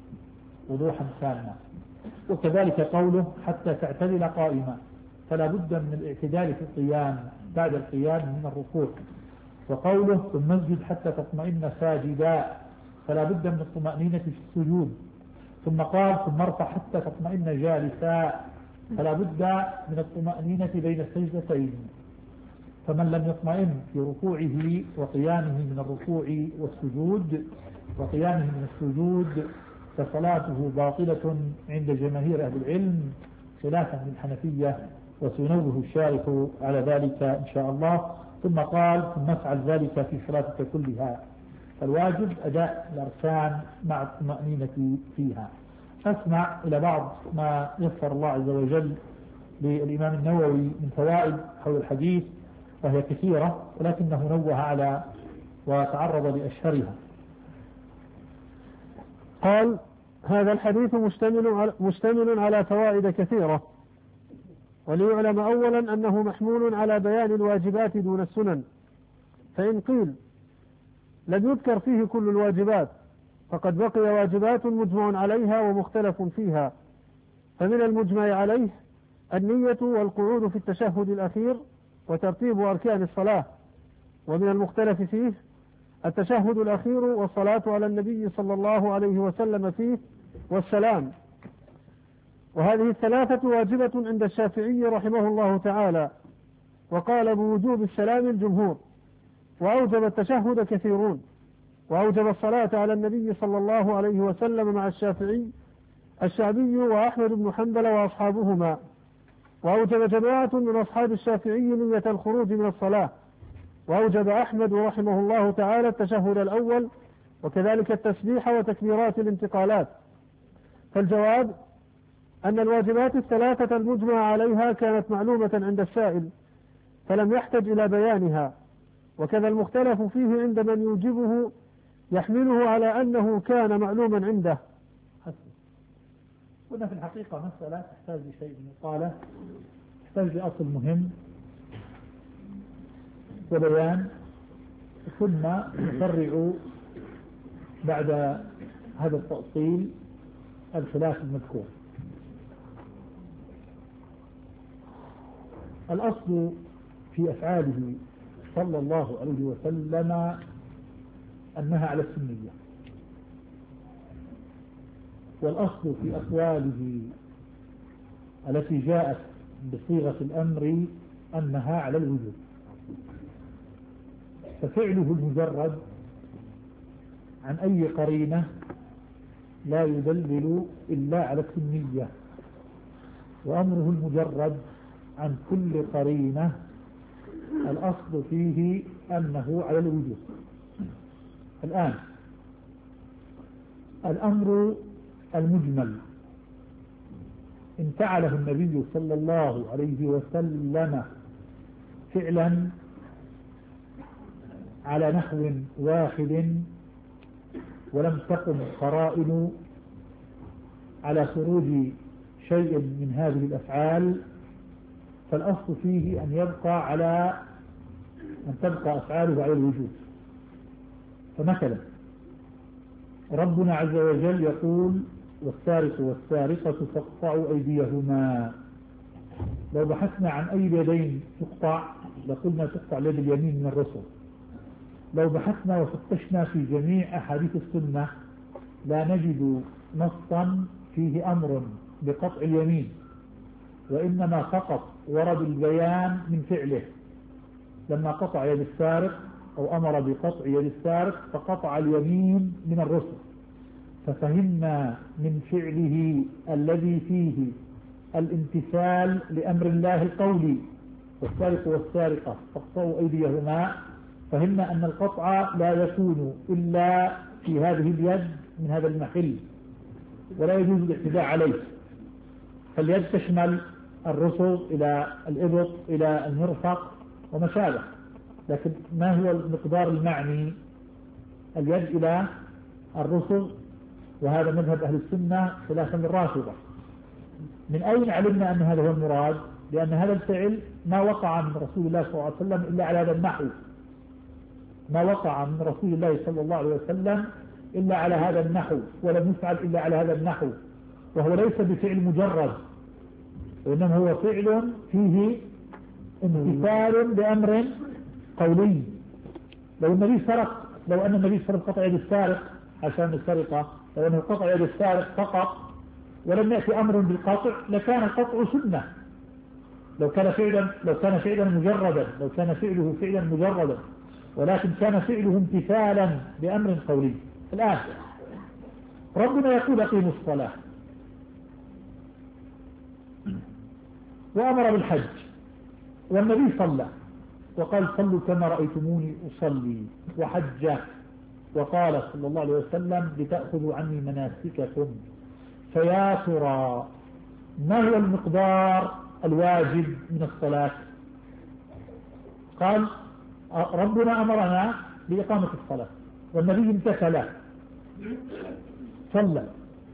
Speaker 2: وضوحا تاما. وكذلك قوله حتى تعتدل قائما، فلا بد من الاعتدال في القيام بعد القيام من الركوع. وقوله ثم اسجد حتى تطمئن ساجدا، فلا بد من الطمأنينة في السجود. ثم قال ثم ارفع حتى تطمئن جالسا، فلا بد من الطمأنينة بين السجدتين. فمن لم يطمئن في ركوعه وقيامه من الركوع والسجود وقيامه من السجود فصلاته باطلة عند جماهير أهل العلم، خلافا للحنفية، وسينوه الشارح على ذلك إن شاء الله. ثم قال ثم افعل ذلك في صلاتك كلها، فالواجب أداء الأركان مع الطمأنينة فيها. أسمع إلى بعض ما يسر الله عز وجل للإمام النووي من فوائد حول الحديث، وهي كثيرة، ولكنه نوه على وتعرض لأشهرها.
Speaker 1: قال هذا الحديث مشتمل على, مشتمل على فوائد كثيرة، وليعلم أولا أنه محمول على بيان الواجبات دون السنن. فإن قيل لم يذكر فيه كل الواجبات فقد بقي واجبات مجمع عليها ومختلف فيها. فمن المجمع عليه النية والقعود في التشهد الأخير وترتيب أركان الصلاة، ومن المختلف فيه التشهد الأخير والصلاة على النبي صلى الله عليه وسلم فيه والسلام. وهذه الثلاثة واجبة عند الشافعي رحمه الله تعالى، وقال بوجوب السلام الجمهور، وأوجب التشهد كثيرون، وأوجب الصلاة على النبي صلى الله عليه وسلم مع الشافعي الشعبي وأحمد بن حنبل وأصحابهما، وأوجب جماعة من أصحاب الشافعي نية الخروج من الصلاة، وأوجب أحمد رحمه الله تعالى التشهد الأول، وكذلك التسبيح وتكبيرات الانتقالات. فالجواب أن الواجبات الثلاثة المجمع عليها كانت معلومة عند السائل فلم يحتج إلى بيانها، وكذا المختلف فيه عند من يوجبه يحمله على أنه كان معلوما عنده.
Speaker 2: هنا في الحقيقة مسألة تحتاج لشيء من القالة، تحتاج لأصل مهم وبيان، ثم نفرع بعد هذا التأصيل الخلاف المذكور. الأصل في أفعاله صلى الله عليه وسلم أنها على السنية، والأصل في أقواله التي جاءت بصيغة الأمر أنها على الوجوب، ففعله المجرد عن أي قرينة لا يدلل إلا على السنية، وأمره المجرد عن كل قرينة الأصل فيه أنه على الوجوب. الآن الأمر المجمل إن فعله النبي صلى الله عليه وسلم فعلا على نحو واحد ولم تقم قرائن على خروج شيء من هذه الأفعال، فالأصل فيه أن يبقى على أن تبقى أفعاله على الوجود. فمثلا ربنا عز وجل يقول والسارق والسارقة فاقطعوا أيديهما، لو بحثنا عن أي اليدين تقطع لقلنا تقطع اليد اليمين من الرسل. لو بحثنا وفتشنا في جميع أحاديث السنة لا نجد نصا فيه أمر بقطع اليمين، وإنما فقط ورد البيان من فعله، لما قطع يد السارق أو أمر بقطع يد السارق فقطع اليمين من الرسل، ففهمنا من فعله الذي فيه الامتثال لأمر الله القولي والسارق والسارقة فاقطعوا أيديهما، فهمنا أن القطع لا يكون إلا في هذه اليد من هذا المحل ولا يجوز الاعتداء عليه. فاليد تشمل الرسل إلى الإبط إلى المرفق وما شابه، لكن ما هو المقدار المعني؟ اليد إلى الرسل، وهذا مذهب أهل السنة خلافا للرافضة. من أين علمنا أن هذا هو المراد؟ لأن هذا الفعل ما وقع من رسول الله صلى الله عليه وسلم إلا على هذا النحو، ما وقع من رسول الله صلى الله عليه وسلم إلا على هذا النحو، ولم يفعل إلا على هذا النحو، وهو ليس بفعل مجرد، وإنما هو فعل فيه امتثال بأمر قولي. لو النبي سرق، لو أن النبي سرق قطع يد السارق عشان السرقة، لو أنه قطع يد السارق فقط ولم يأتي أمر بالقطع لكان القطع سنة، لو كان فعلا لو كان فعلا مجردا لو كان فعله فعلا مجردا ولكن كان فعله امتثالا بأمر قولي. الآن ربنا يقول أقيموا الصلاة وأمر بالحج، والنبي صلى وقال صلوا كما رأيتموني أصلي، وحج وقال صلى الله عليه وسلم لتأخذوا عني مناسككم. فيا ترى ما هو المقدار الواجب من الصلاة؟ قال ربنا أمرنا بإقامة الصلاة والنبي امتثل صلى،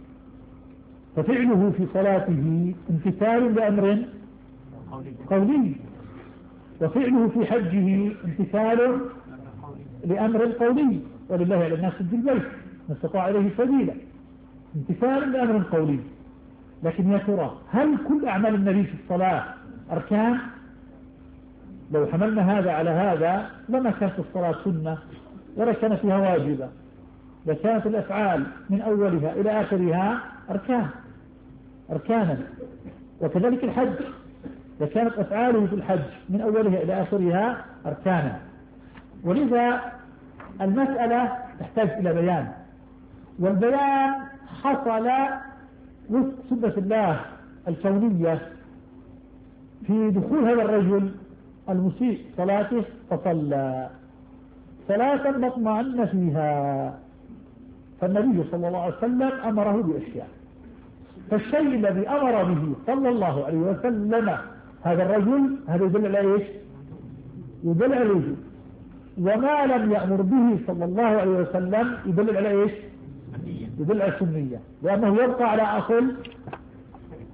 Speaker 2: ففعله في صلاته امتثال لأمر قولي، وفعله في حجه امتثال لأمر قولي، ولله على الناس حج البيت من استطاع إليه سبيلا، امتثال لأمر قولي. لكن يا ترى هل كل أعمال النبي في الصلاة أركان؟ لو حملنا هذا على هذا لما كانت الصلاة سنة ولا كان فيها واجبة، لكانت الأفعال من أولها إلى آخرها أركان أركانا، وكذلك الحج لكانت أفعاله في الحج من أولها إلى آخرها أركانا. ولذا المسألة تحتاج إلى بيان، والبيان حصل وفق سنة الله الكونية في دخول هذا الرجل المسيء صلاته فصلى صلاة مطمئن فيها، فالنبي صلى الله عليه وسلم أمره بأشياء، فالشيء الذي أمر به صلى الله عليه وسلم هذا الرجل هذا يدل على إيش؟ يدل على الوجوب، وما لم يأمر به صلى الله عليه وسلم يدل على إيش؟ يدل على السنية، لأنه يبقى على أصل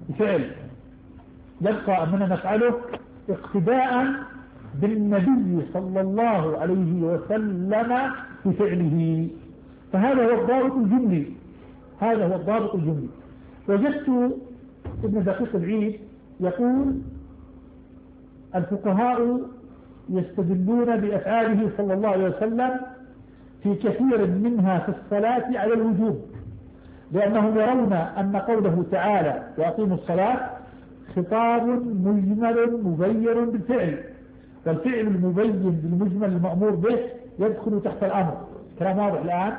Speaker 2: بفعل، يبقى أننا نفعله اقتداء بالنبي صلى الله عليه وسلم في فعله. فهذا هو الضابط الجملي، هذا هو الضابط الجملي. وجدت ابن دقيق العيد يقول الفقهاء يستدلون بأفعاله صلى الله عليه وسلم في كثير منها في الصلاة على الوجوب، لأنهم يرون أن قوله تعالى وأقيموا الصلاة خطاب مجمل مبين بالفعل، والفعل المبين بالمجمل المأمور به يدخل تحت الأمر. كلام واضح الآن؟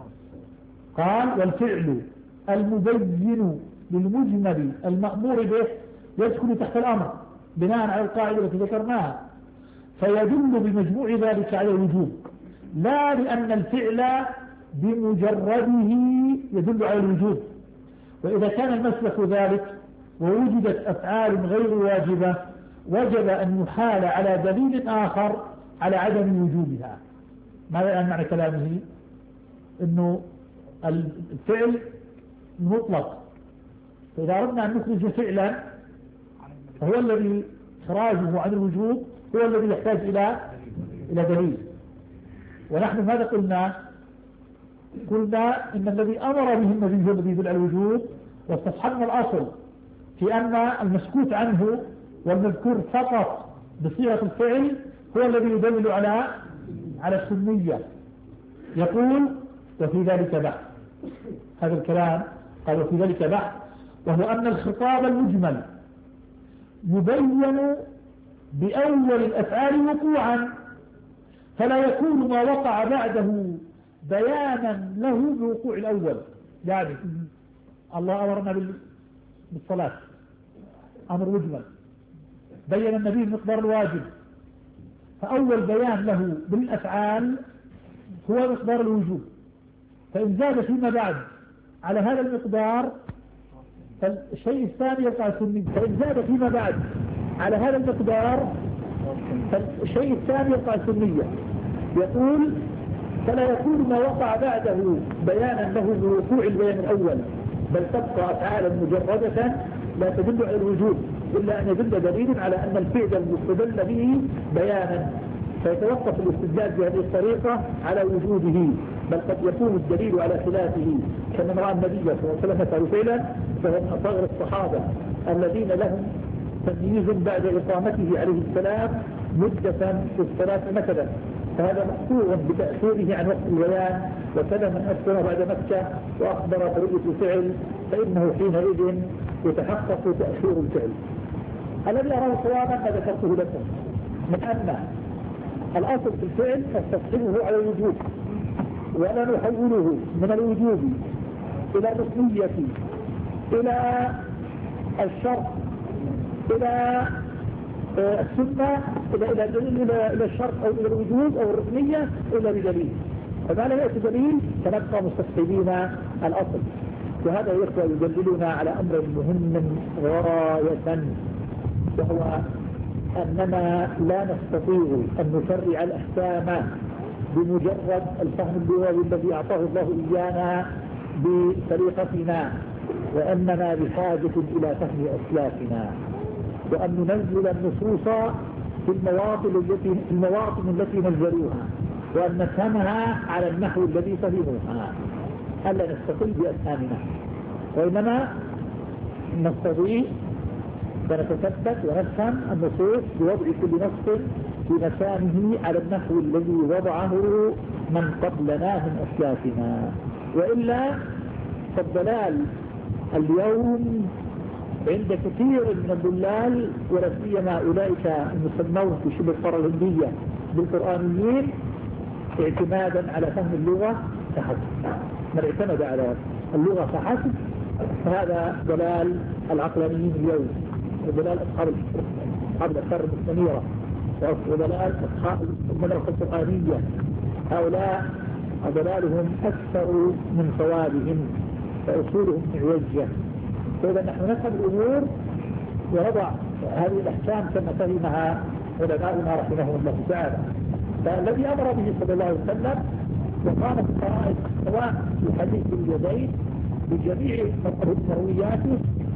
Speaker 2: قال والفعل المبين للمجمل المأمور به يدخل تحت الأمر بناء على القاعدة التي ذكرناها، فيدل بمجموع ذلك على الوجوب، لا لأن الفعل بمجرده يدل على الوجوب. وإذا كان المسلك ذلك ووجدت أفعال غير واجبة وجب أن يحال على دليل آخر على عدم وجوبها. ماذا يعني معنى كلامه؟ إنه الفعل مطلق، فإذا أردنا أن نخرج فعلا فهو الذي إخراجه عن الوجوب هو الذي يحتاج إلى إلى دليل. ونحن ماذا قلنا؟ قلنا إن الذي أمر به النبي هو الذي يدل على الوجوب، واستصحبنا الأصل في أن المسكوت عنه والمذكور فقط بصيغة الفعل هو الذي يدل على على السنية. يقول وفي ذلك بحث، هذا الكلام قال وفي ذلك بحث، وهو أن الخطاب المجمل يبين بأول الأفعال وقوعا، فلا يكون ما وقع بعده بيانا له بوقوع الأول. يعني الله أمرنا بالصلاة أمر مجمل، بين النبي مقدار الواجب، فأول بيان له بالأفعال هو مقدار الوجوب، فإن زاد فيما بعد على هذا المقدار فالشيء الثاني يقع سني، فإن زاد فيما بعد على هذا المقدار فالشيء الثاني يقع سنية. يقول فلا يكون ما وقع بعده بيانا له بوقوع البيان الأول، بل تبقى أفعالا مجردة لا تدل على الوجوب إلا أن يدل دليل على أن الفعل المستدل به بيانا، فيتوقف الاستدلال بهذه الطريقة على وجوده، بل قد يكون الدليل على خلافه، كما رأى النبي صلى الله عليه وسلم يفعل فعلا فهو من أصغر الصحابة الذين لهم تمييز بعد إقامته عليه السلام مدة في الصلاة مثلا، فهذا مقطوع بتأثيره عن وقت البيان. وكذا من أسلم بعد مكة وأخبر برؤية الفعل فإنه حينئذ يتحقق تأثير الفعل. الذي أراه صوابا ما ذكرته لكم من أن الأصل في الفعل نستصحبه على الوجوب، ولا نحوله من الوجوب إلى الركنية إلى الشرط إلى السنة إلى إلى إلى إلى الشرط أو إلى الوجوب أو الركنية إلى بدليل، فما لا يأتي دليل فنبقى مستصحبين الأصل. وهذا يخوى يدللنا على أمر مهم غاية، وهو أننا لا نستطيع أن نشرع الأحكام بمجرد الفهم اللغوي الذي أعطاه الله إيانا بطريقتنا، وأننا بحاجة إلى فهم أسلافنا، وأن ننزل النصوص في المواطن التي في المواطن التي نزلوها، وأن نفهمها على النحو الذي فهموها، ألا نستطيع بأفهامنا، وإنما نستطيع ونتثبت ونفهم النصوص بوضع كل نص في مكانه على النحو الذي وضعه من قبلنا من أسلافنا. وإلا فالضلال اليوم عند كثير من الضلال ولا سيما أولئك المسمون في شبه القارة الهندية بالقرآنيين اعتمادا على فهم اللغة فحسب، من اعتمد على اللغة فحسب فهذا ضلال العقلانيين اليوم، وضلال أصحاب أصحاب الأفكار المستنيرة، وضلال أصحاب المدرسة القرآنية، هؤلاء ضلالهم أكثر من صوابهم فأصولهم معوجة. فإذا نحن نفهم الأمور ونضع هذه الأحكام كما فهمها علماؤنا رحمهم الله تعالى. فالذي أمر به صلى الله عليه وسلم وقامت الفرائض سواء في حديث اليدين بجميع مروياته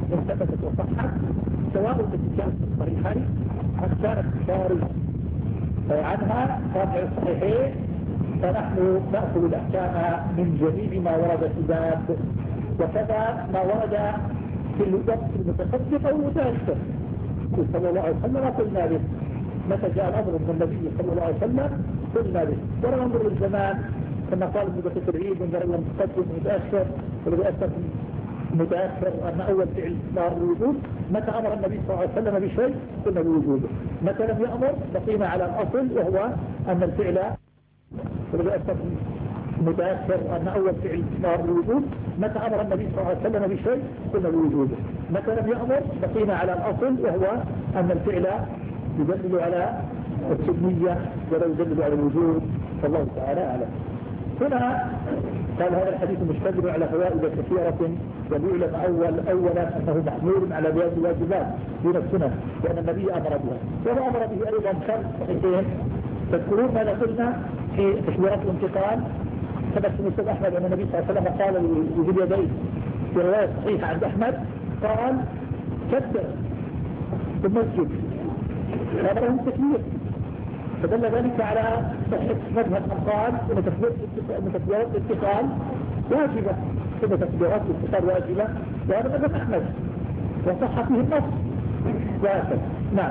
Speaker 2: إن ثبتت وصحت سواء التي كانت في الصحيحين أم كانت خارج عنها رابع الصحيحين، فنحن نأخذ الأحكام من جميع ما ورد في الباب، وكذا ما ورد في الوقت المتقدم أو المتأخر صلى الله عليه وسلم قلنا به. متى جاء الأمر من النبي صلى الله عليه وسلم قلنا به، ولا ننظر للزمان كما قال ابن دقيق العيد ننظر إلى المتقدم متأخر والذي أثر متأخر أن أول فعل صار الوجود. متى أمر النبي صلى الله عليه وسلم بشيء قلنا بوجوده، متى لم يأمر بقينا على الأصل وهو أن الفعل والذي أثر متأخر أن أول فعل صار الوجود. متى أمر النبي صلى الله عليه وسلم بشيء قلنا بوجوده، متى لم يأمر بقينا على الأصل وهو أن الفعل يدل على السنية ولا يدل على الوجود، فالله تعالى أعلم. هنا قال هذا الحديث مشتمل على فوائد كثيرة، ويعلم أول أولا أنه محمول على بيان الواجبات دون السنن، لأن النبي أمر بها، وما أمر به أيضا خمس صحيحين. تذكرون ماذا قلنا في تشبيرات الانتقال؟ ثبت في مسند أحمد أن النبي صلى الله عليه وسلم قال لذي اليدين في رواية صحيحة عند أحمد قال كبر في المسجد، هذا له التكبير، فدل ذلك على صحة مذهب من قال أن تكبيرات الانتقال واجبة، إن تكبيرات الانتقال واجبة، وهذا مذهب أحمد وصح فيه النص وهكذا. نعم.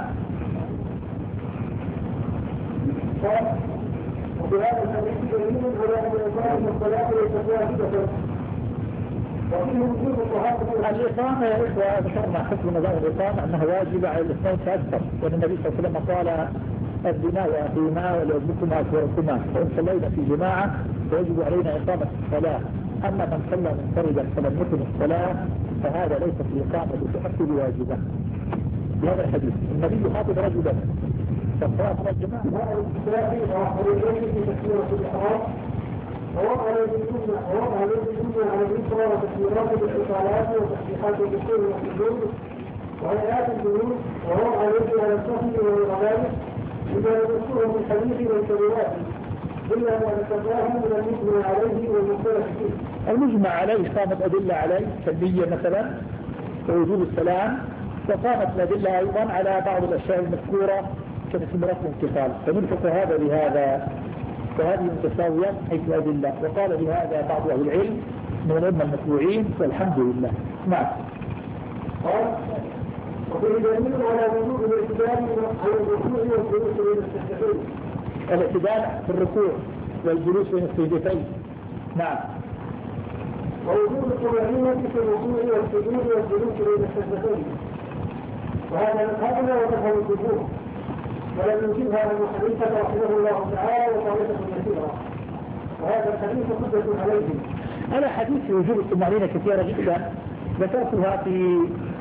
Speaker 3: وفي هذا الحديث دليل على ان الاقامه والصلاه ليست واجبه، وفيه وجود الصحابه.
Speaker 2: الاقامه يا اخوه ذكرنا حكم مذاهب الاقامه انها واجبه على الاثنين فاكثر، وان النبي صلى الله عليه وسلم قال الدماء واخيهما وليؤذكما اكبركما، فان صلينا في جماعه فيجب علينا اقامه الصلاه، اما من صلى منفردا فلم يكن الصلاه فهذا ليست الاقامه بتؤكد واجبه. بهذا الحديث النبي يخاطب رجلا فالصلاة على الجماعة
Speaker 3: ورجلين في تكبيرة الإحرام، ووضع اليدين ووضع اليدين على اليسرى وتكبيرات الاتصالات وتسبيحات الدخول والسجود وهيئات الجنود، ووضع اليد على الصحن والرغائب بما يذكره في الحديث والكبيرات، إلا ما ذكرناه من المجمع عليه والمختلف فيه.
Speaker 2: المجمع عليه قامت أدلة عليه كالنية مثلا ووجوب السلام، وقامت الأدلة أيضا على بعض الأشياء المذكورة كتكبيرات الانتقال، فنلحق هذا بهذا، فهذه متساويات حيث أدلة، وقال بهذا بعض أهل العلم من الأمة المتبوعين والحمد لله. نعم.
Speaker 3: قال وفي دليل على وجوب الاعتدال على الركوع والجلوس بين السجدتين.
Speaker 2: الاعتدال في الركوع والجلوس بين السجدتين. نعم.
Speaker 3: ووجوب الطمأنينة في الركوع والسجود والجلوس بين السجدتين، وهذا هذا هو مذهب الجمهور، ولم يجبها ابو حنيفه رحمه الله تعالى وطائفه كثيره، وهذا الحديث حجه عليهم.
Speaker 2: أنا حديث في وجوب الطمأنينة كثيرة جدا ذكرتها في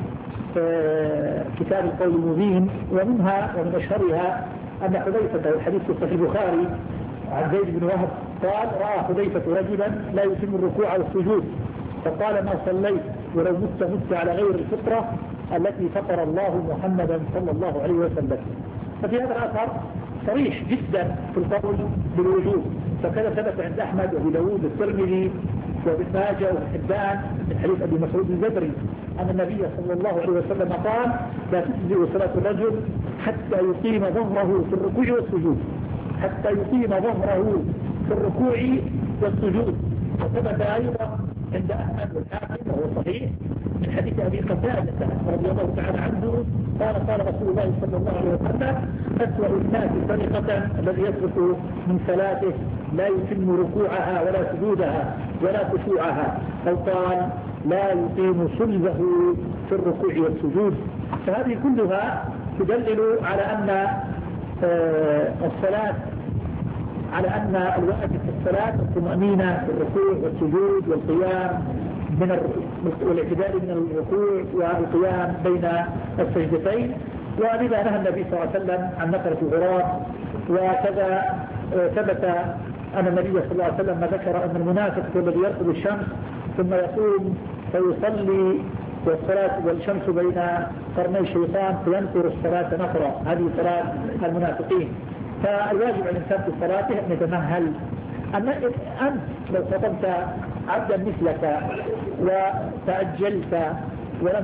Speaker 2: كتاب القول المبين، ومنها ومن أشهرها أن حذيفة الحديث في صحيح البخاري عن زيد بن وهب قال رأى حذيفة رجلا لا يتم الركوع والسجود فقال ما صليت ولو مت مت على غير الفطرة التي فطر الله محمدا صلى الله عليه وسلم. ففي هذا الأثر صريح جدا في القول بالوجوب، فكذا ثبت عند أحمد وابي داود والترمذي وابن ماجه وابن حبان من حديث ابي مسعود البدري أن النبي صلى الله عليه وسلم قال لا تجزئ صلاة الرجل حتى يقيم ظهره في الركوع والسجود، حتى يقيم ظهره في الركوع والسجود. وثبت أيضا عند أحمد والحاكم وهو صحيح من حديث أبي قتادة رضي الله تعالى عنه قال قال رسول الله صلى الله عليه وسلم أسوأ الناس سرقة الذي يسرق من صلاته لا يتم ركوعها ولا سجودها ولا خشوعها، أو قال لا يقيم صلبه في الركوع والسجود. فهذه كلها تدلل على أن الصلاة على أن الواجب في الصلاة الطمأنينة في الركوع والسجود والقيام من والاعتدال من الركوع والقيام بين السجدتين. ولذا نهى النبي صلى الله عليه وسلم عن نقرة الغراب. وكذا ثبت أن النبي صلى الله عليه وسلم ذكر أن المنافق هو الذي يرقب الشمس ثم يقوم فيصلي والصلاة والشمس بين قرني الشيطان فينقر الصلاة نقرة، هذه صلاة المنافقين. فالواجب على الإنسان في صلاته أن يتمهل. أنت لو خطبت عبدا مثلك وتأجلت ولم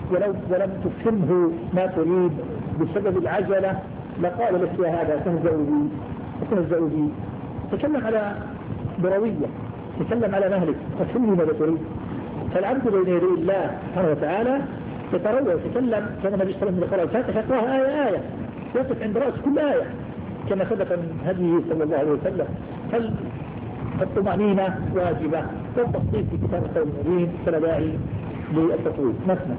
Speaker 2: ولو ولم تفهمه ما تريد بسبب العجلة لقال لك يا هذا تهزأ بي تهزأ بي. تكلم على بروية، تكلم على مهلك، أفهمني ماذا تريد. فالعبد بين يدي الله سبحانه وتعالى يتروى يتكلم كما النبي صلى الله عليه وسلم قال الفاتحة يقرأها آية آية، يقف عند رأس كل آية كما ثبت من هديه صلى الله عليه وسلم. فالطمأنينة واجبة، والتفصيل في كتاب القول المبين فلا داعي للتطويل. مثلا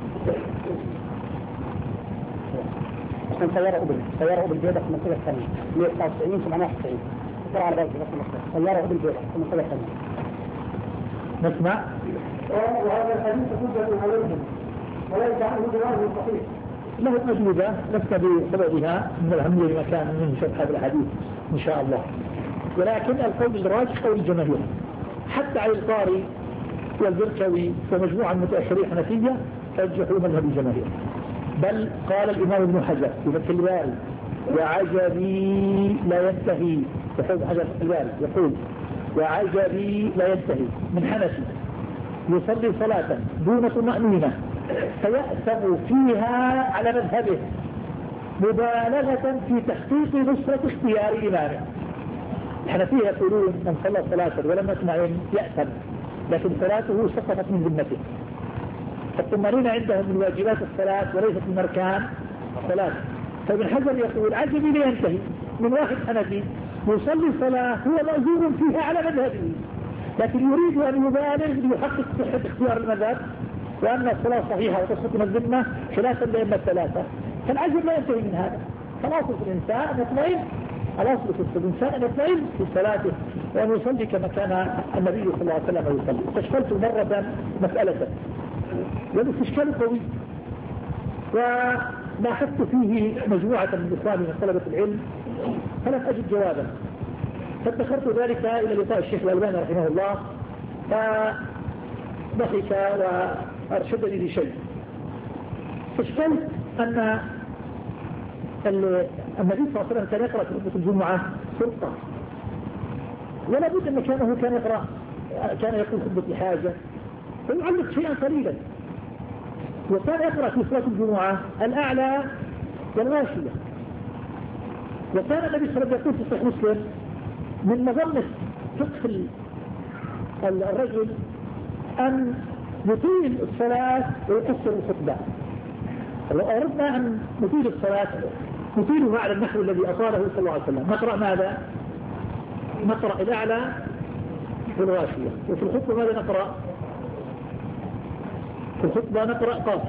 Speaker 4: سيارة أوبل سيارة أوبل بيضة في المنطقة الثانية مئة وتسعة وتسعين ثمانية وتسعين ترى على بالك بس سيارة أوبل بيضة في المنطقة الثانية.
Speaker 2: نسمع.
Speaker 3: وهذا الحديث حجة عليهم ولا يجعله جواب صحيح.
Speaker 2: له أجوبة لست بسببها من الهم لمكان من شرح هذا الحديث إن شاء الله، ولكن القول الراجح قول الجماهير حتى على القاري والبركوي ومجموعة من متأخري حنفية يرجحوا مذهب الجماهير. بل قال الإمام ابن حجر في فتح الباري وعجبي لا ينتهي، يقول حجر الباري يقول وعجبي لا ينتهي من حنفي يصلي صلاة دون طمأنينة فيأثم فيها على مذهبه مبالغة في تحقيق نصرة اختيار إمامه. الحنفية يقولون من صلى صلاة ولم يطمئن يأثم، لكن صلاته سقطت من ذمته. فالطمأنينة عندهم من واجبات الصلاة وليست من أركان الصلاة. فابن حجر يقول عجبي لا ينتهي من واحد حنفي يصلي صلاة هو مأجور فيها على مذهبه، لكن يريد أن يبالغ ليحقق صحة اختيار المذهب وأن الصلاة صحيحة وتسقط من الذمة خلافا لأئمة الثلاثة. فالعجب لا ينتهي من هذا. فالأصل في الإنسان أن يطمئن، الأصل في الإنسان أن يطمئن في صلاته وأن يصلي كما كان النبي صلى الله عليه وسلم يصلي. استشكلت مرة مسألة والاستشكال قوي وبحثت فيه مجموعة من إخواني من طلبة العلم فلم أجد جوابا، فادخرت ذلك إلى لقاء الشيخ الألباني رحمه الله فضحك وأرشدني لشيء. فاشكلت أن النبي صلى الله عليه وسلم كان يقرأ في خطبة الجمعة سلطة، ولا بد أن كانه كان يقرأ كان يقول خطبة الحاجة ويعلق شيئا قليلا، وكان يقرأ في صلاة الجمعة الأعلى والغاشية. وكان النبي صلى الله عليه وسلم يقول في صحيح مسلم من مظنة فقه الرجل أن يطيل الصلاة ويقصر الخطبة. لو أردنا أن نطيل الصلاة نطيلها على النحو الذي أطاله صلى الله عليه وسلم نقرأ ماذا؟ نقرأ الأعلى والغاشية. وفي الخطبة ماذا نقرأ؟ في الخطبة نقرأ قاف،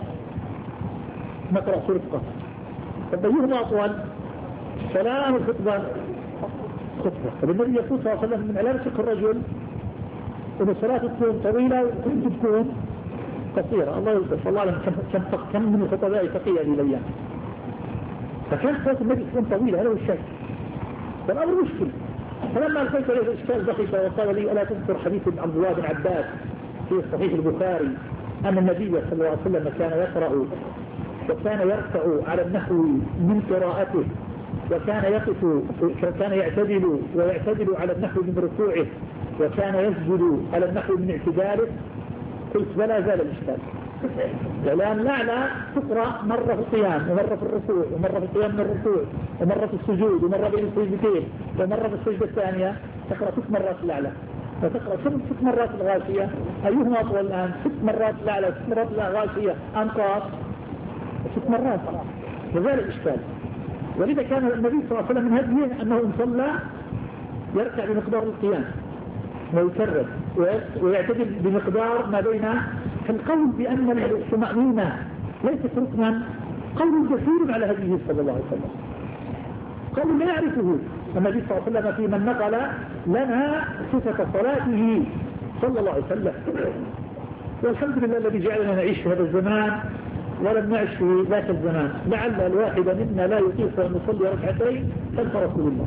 Speaker 2: نقرأ سورة قاف. فبيهما أطول صلاة الخطبة خطبة. فالنبي يقول صلى الله عليه وسلم من علامة فقه الرجل أن الصلاة تكون طويلة وكنت تكون قصيرة. الله يقول صلى الله عليه وسلم كم, كم من الخطباء فقيه هذه الأيام، فكانت صلاة النبي تكون طويلة هذا هو الشيء، فالأمر مشكل. فلما ألقيت عليه الإشكال ضحك وقال لي ألا تذكر حديث عبد الله بن عباس في صحيح البخاري أن النبي صلى الله عليه وسلم كان يقرأ وكان يرفع على النحو من قراءته وكان يقف وكان يعتدل ويعتدل على النحو من ركوعه وكان يسجد على النحو من اعتداله. قلت ولا زال الإشكال، لأن الأعلى تقرأ مرة في القيام ومرة في الركوع ومرة في القيام من الركوع ومرة في السجود ومرة بين السجدتين ومرة في السجدة الثانية تقرأ ست مرات الأعلى وتقرأ ست مرات الغاشية. أيهما أطول الآن؟ ست مرات الأعلى ست مرات الغاشية أنقاص ست مرات، وذلك الإشكال. ولذا كان النبي صلى الله عليه وسلم من هديه أنه إن صلى يركع بمقدار القيام ويكرر ويعتدل بمقدار ما بين. فالقول بأن الطمأنينة ليست ركنا قول كثير على هديه صلى الله عليه وسلم، قول لا يعرفه النبي صلى الله عليه وسلم في من نقل لنا صفة صلاته صلى الله عليه وسلم. والحمد لله الذي جعلنا نعيش في هذا الزمان ولم نعش في ذاك الزمان. لعل الواحد منا لا يطيق أن يصلي ركعتين خلف رسول الله،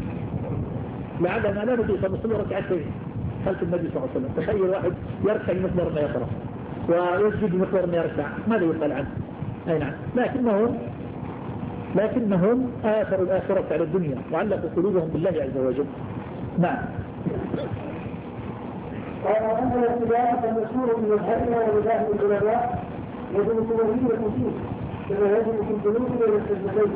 Speaker 2: لعلنا لا نطيق أن نصلي ركعتين خلف النبي صلى الله عليه وسلم. تخيل واحد يركع بمقدار ما يقرأ ويسجد بمقدار ما يركع، ماذا يقال عنه؟ أي نعم. لكنهم لكنهم آثروا الآخرة على الدنيا وعلقوا قلوبهم بالله عز وجل. نعم.
Speaker 3: وأن الاتباع المشهور من الحكمة وبداية العلماء يجب تمهيدة فيه كما يجب في الجنوب بين السجدتين.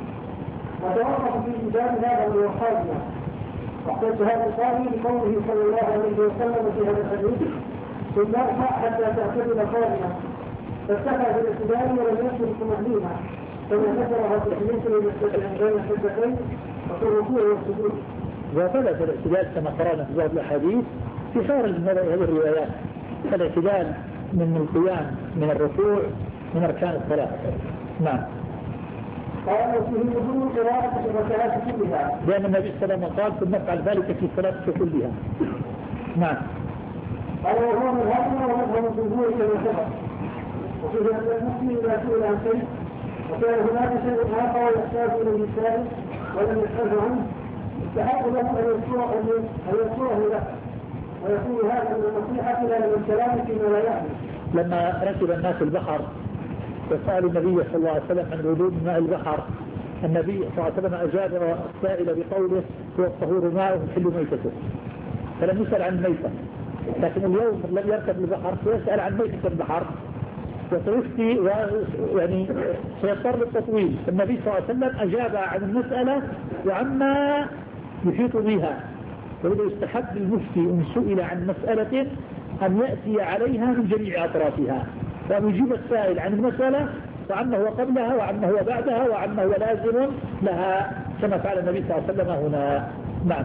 Speaker 3: وتوقف في كتاب هذا من وصالنا واحتج هذا القاضي بقوله صلى الله عليه وسلم في هذا الحديث ثم ارفع حتى تعتدل قائمة فارتفع بالاعتدال ولم يكن طمأنينة كما ذكرها في الحديث بين السجدتين وفي الركوع والسجود.
Speaker 2: وثبت الاعتدال كما قرأنا في بعض الأحاديث في خارج هذه الروايات الاعتدال من القيام من الركوع من أركان الصلاة. نعم.
Speaker 3: قال فيه وجوب قراءة الركعات كلها
Speaker 2: لأن النبي صلى الله عليه وسلم قال ثم نفعل ذلك في الصلاة كلها. نعم.
Speaker 3: قال وهو من هذا ومذهب الجمهور كما سبق وفيه أن المسلم إذا سئل عن شيء وكان هناك شيء آخر يحتاج إلى الإنسان ولم يسأله عنه استحق له أن يذكره له ويكون هذا من النصيحة لا من الكلام فيما لا يعني.
Speaker 2: لما ركب الناس البحر وسألوا النبي صلى الله عليه وسلم عن الوضوء من ماء البحر النبي صلى الله عليه وسلم أجاب السائل بقوله هو الطهور ماء يحل ميتته فلم يسأل عن الميتة. لكن اليوم الذي يركب البحر سيسأل عن ميتة البحر وسيفتي يعني سيضطر للتطويل. النبي صلى الله عليه وسلم أجاب عن المسألة وعما يحيط بها. ولذا يستحب للمفتي إن سئل عن مسألة أن يأتي عليها من جميع أطرافها وأن يجيب السائل عن المسألة وعما هو قبلها وعما هو بعدها وعما هو لازم لها كما فعل النبي صلى الله عليه وسلم هنا. نعم.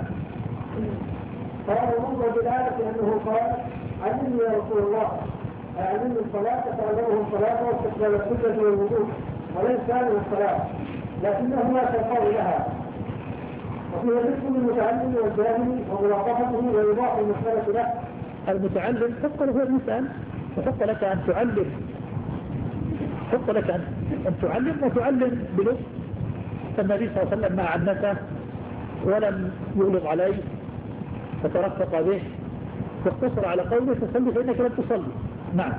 Speaker 3: قال ومنظر بالآية أنه قال علمني يا رسول الله أعلمني الصلاة فأعلمه الصلاة واستقبال السجدة والوضوء وليس من الصلاة لكنه لا تنقضي لها. وفيه ذكر المتعلم والجاهل وملاطفته وإيضاح المسألة له.
Speaker 2: المتعلم حق له المسأل وحق لك أن تعلم حق لك أن تعلم وتعلم بلطف. فالنبي صلى الله عليه وسلم ما عنته ولم يغلظ عليه فترفق به واقتصر على قوله فصلي فإنك لم تصلي. نعم.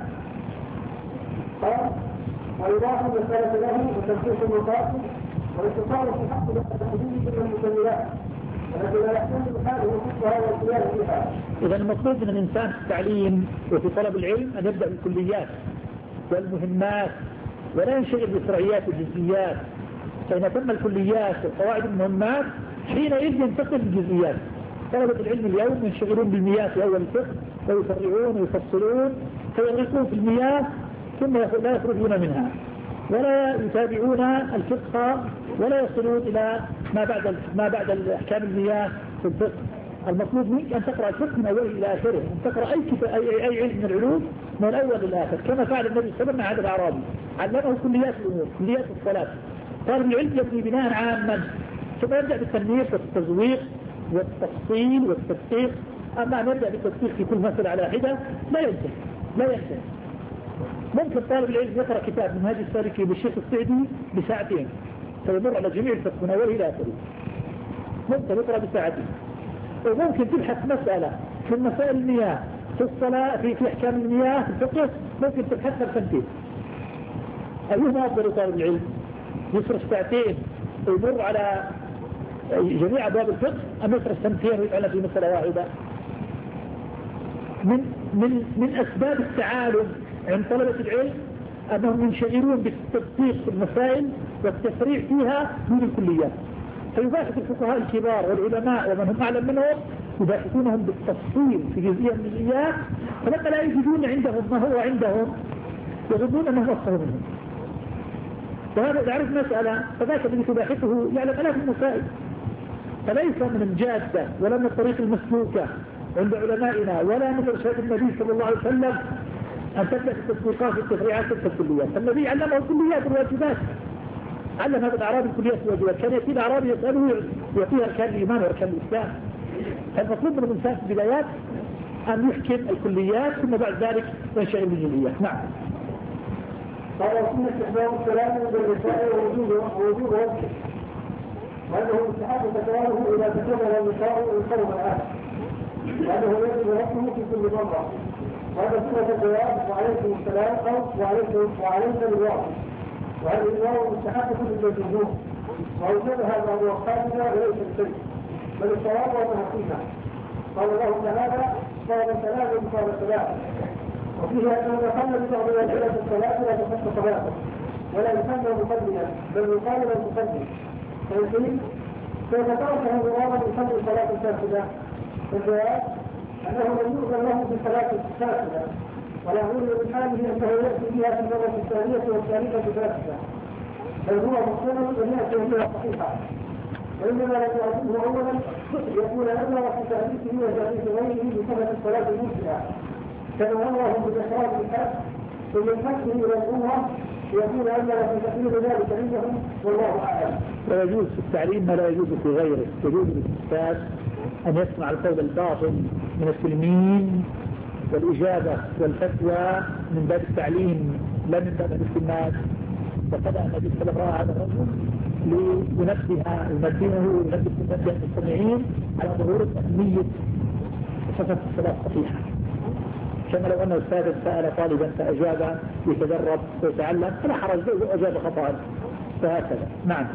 Speaker 3: قال وإيضاح المسألة له وتنفيذ المقاصد والاتصال في حق الحدود من المكملات التي لا يحتمل هذه الخطوة والقيام بها.
Speaker 2: إذا المطلوب من الإنسان في التعليم وفي طلب العلم أن يبدأ بالكليات والمهمات ولا ينشغل بفرعيات الجزئيات. فإن تم الكليات والقواعد المهمات حينئذ ينتقل للجزئيات. طلبة العلم اليوم ينشغلون بالمياه في أول الفقه ويفرعون ويفصلون فيغرقون في المياه ثم لا يخرجون منها ولا يتابعون الفقه ولا يصلون إلى ما بعد ما بعد الأحكام المياه في الفقه. المطلوب منك أن تقرأ الفقه من أوله إلى آخره، أن تقرأ أي أي أي علم من العلوم من الأول للآخر كما فعل النبي صلى الله عليه وسلم مع هذا الأعرابي علمه كليات الأمور كليات الصلاة. طالب العلم يبني بناء عاما ثم يبدأ بالتنمية والتزويق والتفصيل والتدقيق. أما أن يبدأ بالتدقيق في كل مسألة على حدة لا ينتهي لا ينتهي. ممكن طالب العلم يقرأ كتاب من هذه السالكة بالشيخ السعدي بساعتين فيمر على جميع الفقه من أوله إلى آخره. ممكن يقرأ بساعتين. وممكن تبحث مسألة في مسائل المياه في الصلاة في في أحكام المياه في الفقه ممكن تبحثها بسنتين. أيهما أفضل طالب العلم؟ يصرف ساعتين ويمر على جميع أبواب الفقه أم يصرف سنتين ويتعلم في مسألة واحدة؟ من من من أسباب التعالم عند طلبة العلم أنهم ينشغلون بالتدقيق في المسائل والتفريع فيها دون الكليات. فيباحث الفقهاء الكبار والعلماء ومن هم أعلم منهم يباحثونهم بالتفصيل في جزئية من الجزئيات فلما لا يجدون عندهم ما هو عندهم يظنون أنه أفضل منهم. وهذا إذا عرف مسألة فذاك الذي تباحثه يعلم آلاف المسائل. فليس من الجادة ولا من الطريق المسلوكة عند علمائنا ولا من إرشاد النبي صلى الله عليه وسلم أن تبدأ في التطبيقات والتفريعات والكليات. فالنبي علمه الكليات والواجبات. علم هذا الأعرابي الكليات والواجبات. كان يأتي الأعرابي يسأله يعطيه أركان الإيمان وأركان الإسلام. فالمطلوب من الإنسان في البدايات أن يحكم الكليات ثم بعد ذلك ينشغل بالجزئيات. نعم.
Speaker 3: قال وسنة استخدام الكلام بالرسائل ووجوب وجهه وأنه مستحب تكراره إذا تكرر النساء والقوم الآن وأنه يجب رفعه في كل مرة. وهذا سنة الجواب وعليكم السلام أو وعليكم وعليكم الواقع. وهذه الواو مستحبة للجمهور وأوجبها بعض أصحابنا وليس الشيء بل الصواب وأنها فيها. قال الله تعالى قال سلام قال سلام وفيه أنه دخل ببعض أسئلة الصلاة لا تصح صلاته ولا يسمى مقدما بل يقال له مقدم. فيقول كيف تركه مرارا يصلي صلاة فاسدة؟ الجواب أنه لم يؤذن له في صلاة فاسدة ولا يقول من حاله أنه يأتي بها في المرة الثانية والثالثة فاسدة، بل هو مقتنع ويأتي بها صحيحة، وإنما لم يعزمه أولا يكون أمر في تحديثه وتحديث غيره بسبب الصلاة المجزئة كما أمره بالإحرام بالحج ثم الحج إلى الأمة يكون أمر في تقرير ذلك عندهم والله أعلم.
Speaker 2: ويجوز في التعليم ما لا يجوز في غيره. يجوز للأستاذ أن يسمع القول الباطل من المسلمين والإجابة والفتوى من باب التعليم لا من باب الاستماد. وقد النبي صلى الله عليه وسلم هذا الرجل لينبه يمدنه وينبه المستمعين على ضرورة أهمية صفة الصلاة الصحيحة، كما لو أن أستاذ سأل طالبا فأجاب يتدرب ويتعلم فلا حرج أجاب خطأ فهكذا. نعم.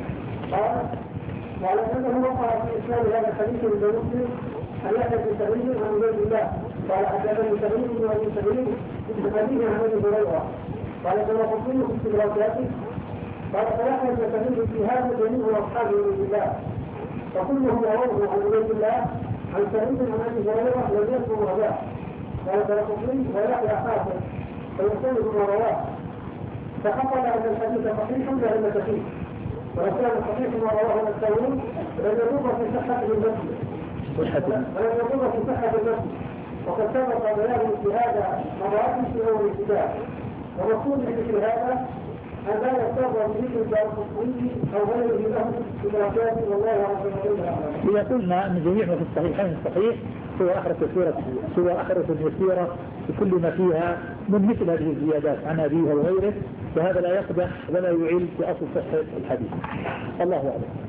Speaker 3: وعلى أنه وقع في إسلام هذا الحديث من مسلم أن يحدث بسبيل عن غير الله قال حدثني سبيل وابن سبيل بسبيل عن ابي هريره قال كما قلت في استدراكاته قال فيحدث سبيل في هذا جميع اصحاب غير الله فكلهم يروه عن غير الله عن سعيد عن ابي هريره لم يذكر رجاء قال فيقول ويحيى حافظ فيقول ثم رواه فحصل ان الحديث صحيح لا علة فيه ولو كان صحيح ما رواه الثوري لم يضر في صحته المسجد ولم يضر في صحة المسجد وقد سبق بيانه في هذا مرات في اول الكتاب ومقصود بمثل هذا ان لا يضطر بذكر الدار القصوي او غيره له في درجات والله عز وجل اعلم.
Speaker 2: اذا قلنا ان جميع ما في الصحيحين الصحيح هو اخرة سورة سوى اخرة يسيرة بكل ما فيها من مثل هذه الزيادات عن ابيها وغيره، وهذا لا يقدح ولا يعيل في اصل صحة الحديث. الله اعلم.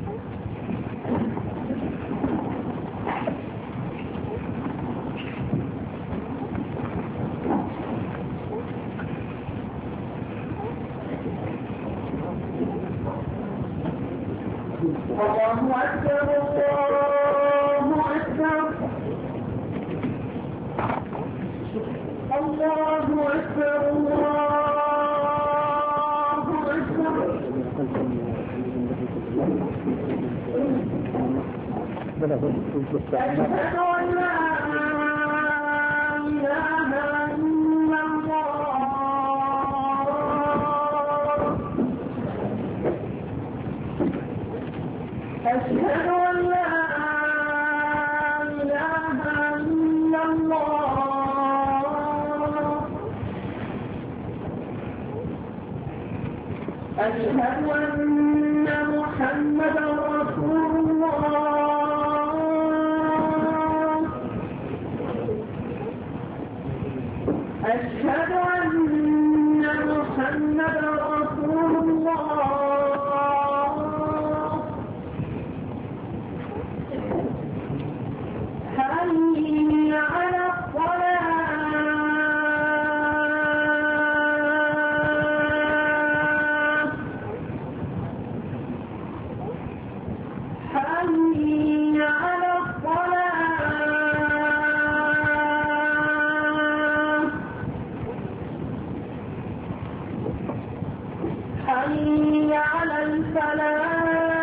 Speaker 3: الله أكبر الله أكبر الله أكبر الله أكبر أشهد أن لا إله إلا الله أشهد أن لا إله إلا الله أشهد أن محمدا رسول الله أشهد أن محمدا رسول الله حي على الصلاة حي على الصلاة حي على الفلاح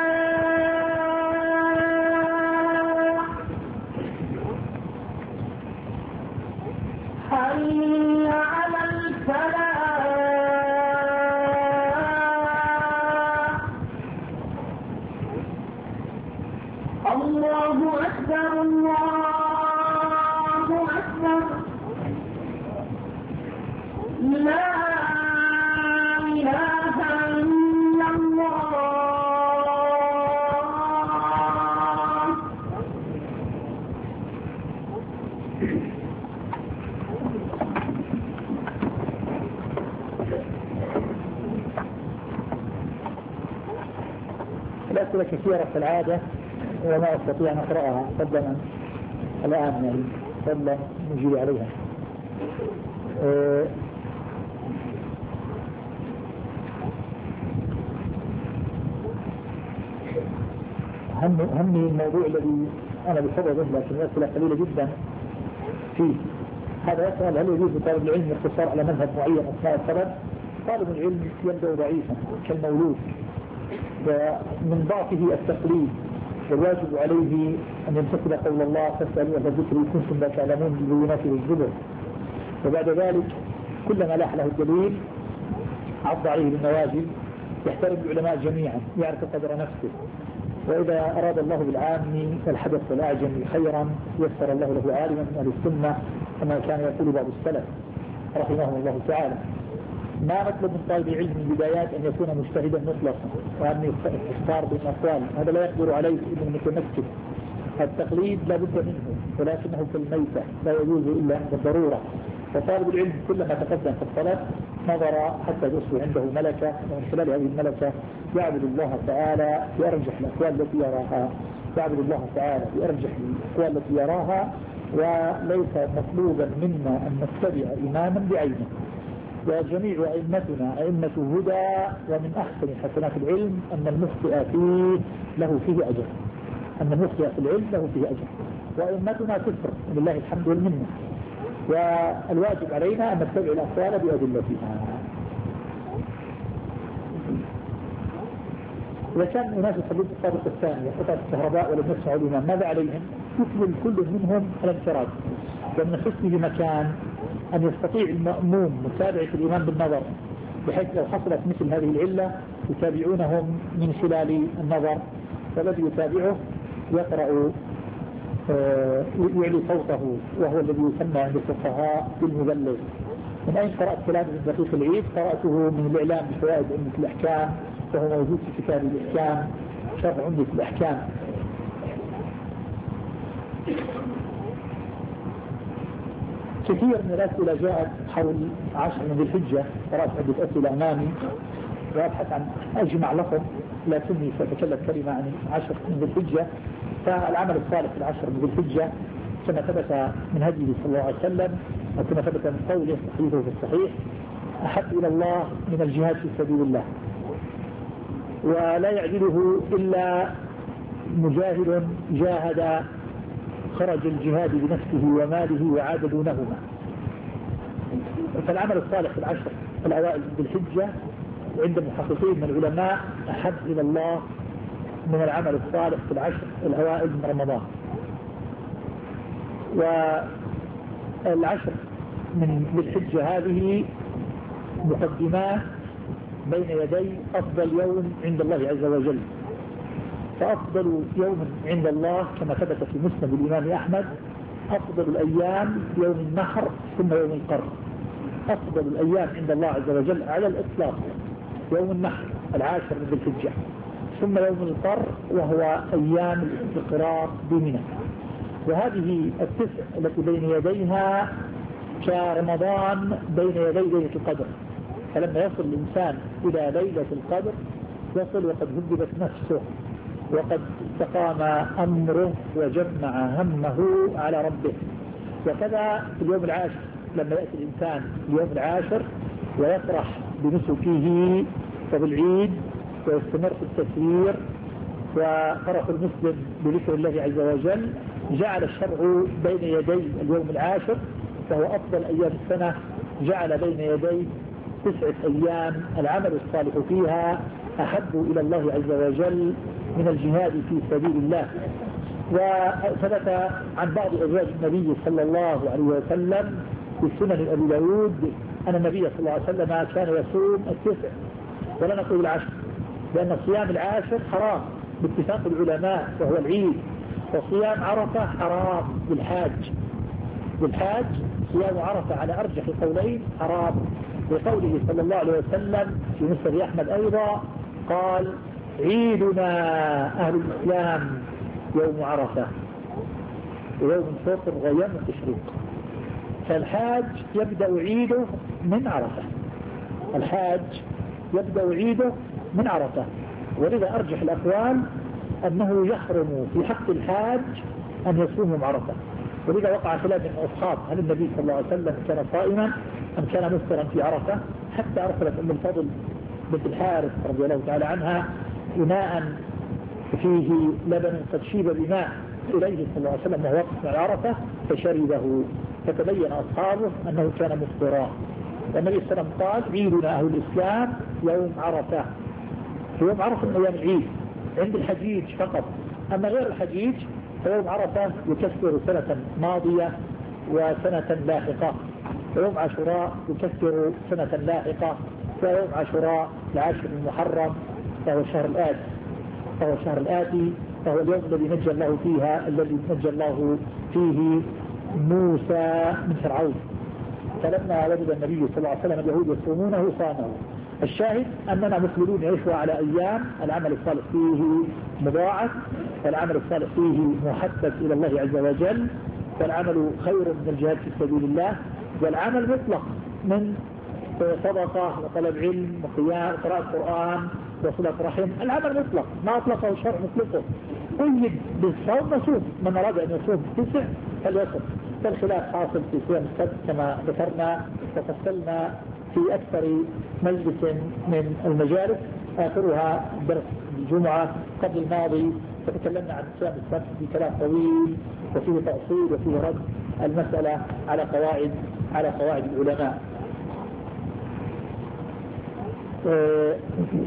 Speaker 3: حي على الفلاح الله أكبر الله أكبر لا إله إلا الله
Speaker 2: الأسئلة كثيرة في العادة وما أستطيع أن أقرأها فضلا الآن يعني فضلا نجيب عليها. أه هم همي الموضوع الذي أنا بحبه لكن الأسئلة قليلة جدا فيه هذا يسأل هل يجوز لطالب العلم الاقتصار على مذهب معين أثناء الطلب؟ طالب العلم يبدأ ضعيفا كالمولود، ومن ضعفه التقليد، والواجب عليه أن يمتثل قول الله فاسألوا أهل الذكر إن كنتم لا تعلمون بالبينات والزبر. وبعد ذلك كلما لاح له الدليل عض عليه بالنواجذ، يحترم العلماء جميعا، يعرف قدر نفسه. وإذا أراد الله بالعام الحدث والأعجم خيرا يسر الله له عالما من أهل السنة كما كان يقول بعض السلف رحمه الله تعالى. ما مطلب من طالب العلم من بدايات أن يكون مجتهدا مطلقا وأن يختار بين أقوال، هذا لا يقدر عليه إلا المتمكن. التقليد لا بد منه، ولكنه كالميتة لا يجوز إلا عند الضرورة. وطالب العلم كلما تقدم في الطلب نظر حتى يصبح عنده ملكة، ومن خلال هذه الملكة يعبد الله تعالى بأرجح الأقوال التي يراها يعبد الله تعالى بأرجح الأقوال التي يراها وليس مطلوبا منا أن نتبع إماما بعينه. وجميع أئمتنا أئمة هدى، ومن أحسن حسنات العلم أن المخطئ فيه له فيه أجر أن المخطئ في العلم له فيه أجر وأئمتنا كثر لله الحمد والمنة، والواجب علينا أن نتبع الأقوال بأدلتها. إذا كان أناس يصلون في الطابق الثاني قطعة الكهرباء ولم يسمعوا الإمام ماذا عليهم؟ يكمل كل منهم الانفراد، ومن حسنه مكان أن يستطيع المأموم متابعة الإمام بالنظر، بحيث لو حصلت مثل هذه العلة يتابعونهم من خلال النظر، فالذي يتابعه يقرأ آه يعلي صوته، وهو الذي يسمى عند الفقهاء بالمبلغ. من أين قرأت كلام ابن دقيق العيد؟ قرأته من الإعلام بفوائد عمدة الأحكام، وهو موجود في كتاب الإحكام شرح عمدة الأحكام. كثير من الأسئلة جاءت حول عشر من ذي الحجة، قرأت عدة أسئلة أمامي وأبحث عن أجمع لفظ، لكني سأتكلم كلمة عن عشر من ذي الحجة. فالعمل الصالح في العشر من ذي الحجة كما ثبت من هديه صلى الله عليه وسلم وكما ثبت من قوله حديثه في الصحيح: أحب إلى الله من الجهاد في سبيل الله، ولا يعدله إلا مجاهد جاهد خرج الجهاد بنفسه وماله وعاد دونهما. فالعمل الصالح في العشر الأوائل بالحجة عند المحققين من العلماء أحب إلى الله من العمل الصالح في العشر الأوائل من رمضان. والعشر من بالحجة هذه مقدمات بين يدي أفضل يوم عند الله عز وجل. فأفضل يوم عند الله كما ثبت في مسند الإمام أحمد أفضل الأيام يوم النحر ثم يوم القر. أفضل الأيام عند الله عز وجل على الإطلاق يوم النحر العاشر من ذي الحجة، ثم يوم القر وهو أيام الاستقرار بمنى. وهذه التسع التي بين يديها كرمضان بين يدي ليلة القدر، فلما يصل الإنسان إلى ليلة القدر يصل وقد هذبت نفسه وقد استقام أمره وجمع همه على ربه. وكذا في اليوم العاشر لما يأتي الإنسان اليوم العاشر ويفرح بنسكه وبالعيد ويستمر في التسيير وفرح المسلم بذكر الله عز وجل، جعل الشرع بين يدي اليوم العاشر فهو أفضل أيام السنة، جعل بين يدي تسعة أيام العمل الصالح فيها أحب إلى الله عز وجل من الجهاد في سبيل الله. وثبت عن بعض أزواج النبي صلى الله عليه وسلم في سنن أبي داود أن النبي صلى الله عليه وسلم كان يصوم التسع ولا نقول العشر، لأن صيام العاشر حرام باتفاق العلماء وهو العيد، وصيام عرفة حرام بالحاج بالحاج صيام عرفة على أرجح القولين حرام، لقوله صلى الله عليه وسلم في مسند أحمد أيضا قال: عيدنا أهل الإسلام يوم عرفة ويوم الفطر ويوم التشريق. فالحاج يبدأ عيده من عرفة الحاج يبدأ عيده من عرفة ولذا أرجح الأقوال أنه يحرم في حق الحاج أن يصوم يوم عرفة. ولذا وقع خلاف من الأصحاب هل النبي صلى الله عليه وسلم كان صائما أم كان مفطرا في عرفة، حتى أرسلت أم الفضل بنت الحارث رضي الله تعالى عنها إناء فيه لبن قد شيب بماء إليه صلى الله عليه وسلم وهو واقف على عرفة فشربه، فتبين أصحابه أنه كان مفطرا. والنبي صلى الله عليه وسلم قال عيدنا أهل الإسلام يوم عرفة، يوم عرفة من أيام العيد عند الحجيج فقط، أما غير الحجيج فيوم عرفة يكسر سنة ماضية وسنة لاحقة، ويوم عاشوراء يكسر سنة لاحقة، فيوم عاشوراء العاشر المحرم فهو الشهر الآتي فهو الشهر الآتي فهو اليوم الذي نجى الله فيها الذي نجى الله فيه موسى من فرعون. فلما وجد النبي صلى الله عليه وسلم اليهود يصومونه صامه. الشاهد أننا مسلمون يعيشوا على أيام العمل الصالح فيه مضاعف، والعمل الصالح فيه محبب إلى الله عز وجل، والعمل خير من الجهاد في سبيل الله، والعمل مطلق من صدقة وطلب علم وقيام وقراءة قرآن وصلة رحم، العمل مطلق ما أطلقه الشرع مطلقه. قيد بالصوم نصوم، من أراد أن يصوم تسع فليصوم. فالخلاف حاصل في صيام السبت كما ذكرنا وفصلنا في أكثر مجلس من المجالس، آخرها درس الجمعة قبل الماضي، فتكلمنا عن صيام السبت بكلام طويل وفيه تأصيل وفيه رد المسألة على قواعد على قواعد العلماء. أه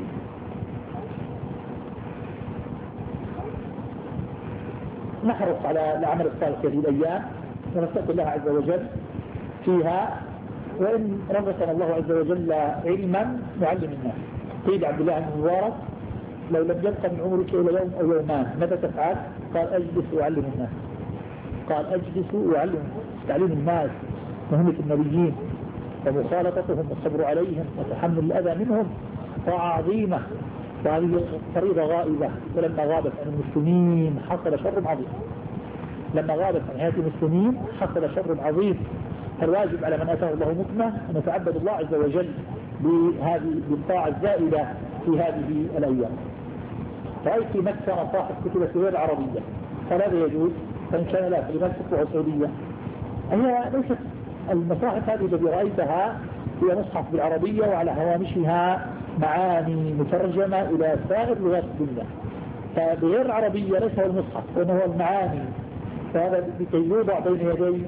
Speaker 2: نحرص على العمل الصالح في هذه الأيام ونستغفر الله عز وجل فيها، وإن رزقنا الله عز وجل علما نعلم الناس. قيل عبد الله بن مبارك لو لم يبق من عمرك إلى يوم أو يومان ماذا تفعل؟ قال أجلس وأعلم الناس. قال أجلس وأعلم تعليم الناس مهمة النبيين ومخالطتهم والصبر عليهم وتحمل الأذى منهم طاعة عظيمة، وهذه فريضة غائبة. ولما غابت عن المسلمين حصل شر عظيم، لما غابت عن حياة المسلمين حصل شر عظيم. فالواجب على من أتاه الله نقمة أن يتعبد الله عز وجل بهذه بالطاعة الزائدة في هذه الأيام. رأيت في مكة مصاحف كتبت غير العربية، فهذا يجوز، فإن كان لا فلماذا تطبع سعودية؟ هي ليست المصاحف هذه التي رأيتها هي مصحف بالعربية وعلى هوامشها معاني مترجمة إلى سائر لغات الدنيا، فبغير العربية ليس هو المصحف وإنه هو المعاني. فهذا لكي يوضع بين يدي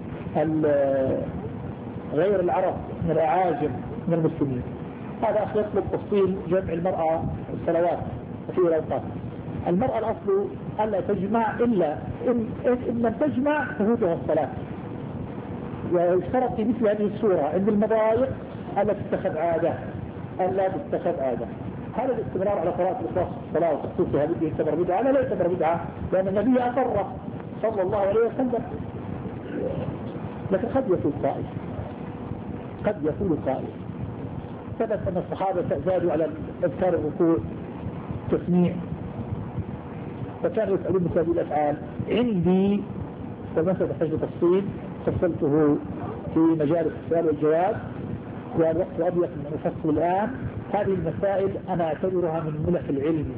Speaker 2: غير العرب من الأعاجم من المسلمين. هذا أخي يطلب تفصيل جمع المرأة الصلوات في الأوقات. المرأة الأصل ألا تجمع إلا إن, إن لم تجمع تفوتها الصلاة. ويشترط في مثل هذه الصورة عند المضايق ألا تتخذ عادة ألا تتخذ عادة. هذا الاستمرار على قراءة الإخلاص في الصلاة وتخصيصها بدء يعتبر بدعة؟ لا لا يعتبر بدعة، لأن النبي أقر صلى الله عليه وسلم. لكن قد يكون قائل قد يكون قائل ثبت أن الصحابة زادوا على أذكار الركوع تسميع، فكانوا يفعلون مثل هذه الأفعال. عندي ومثل حج تفصيل فصلته في مجالس السؤال والجواب والوقت أضيق من أفصل الآن. هذه المسائل أنا أعتبرها من ملح العلم،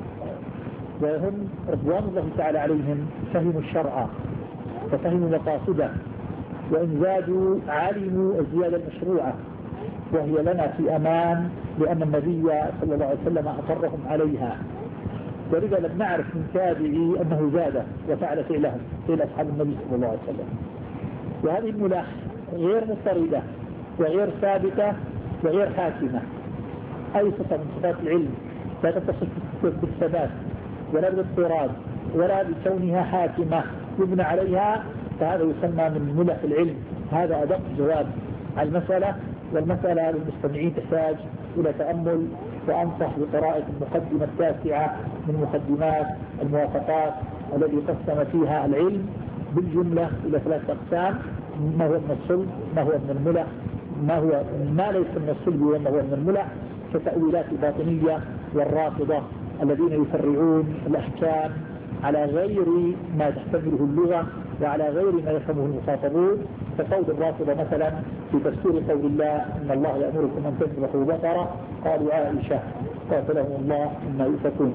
Speaker 2: وهم رضوان الله تعالى عليهم فهموا الشرع وفهموا مقاصده، وإن زادوا علموا الزيادة المشروعة، وهي لنا في أمان لأن النبي صلى الله عليه وسلم أقرهم عليها. ولذا لم نعرف من تابعي أنه زاد وفعل فعلهم إلى أصحاب النبي صلى الله عليه وسلم. وهذه الملاح غير مضطردة وغير ثابتة وغير حاكمة. أي صفة من صفات العلم لا تتصف بالثبات ولا بالاضطراد ولا بكونها حاكمة يبنى عليها، فهذا يسمى من ملح العلم. هذا أدق جواب على المسألة، والمسألة للمستمعين تحتاج إلى تأمل، وأنصح بقراءة المقدمة التاسعة من مقدمات الموافقات الذي قسم فيها العلم بالجملة إلى ثلاثة أقسام: ما هو من الصلب، ما هو من الملح، ما هو ما ليس من الصلب وما هو من الملح، كتأويلات الباطنية والرافضة الذين يفرعون الأحكام على غير ما تحتمله اللغة وعلى غير ما يفهمه المخاطبون. كقول الرافضة مثلا في تفسير قول الله إن الله يأمركم أن تذبحوا بقرة، قالوا عائشة قاتلهم الله مما يؤفكون.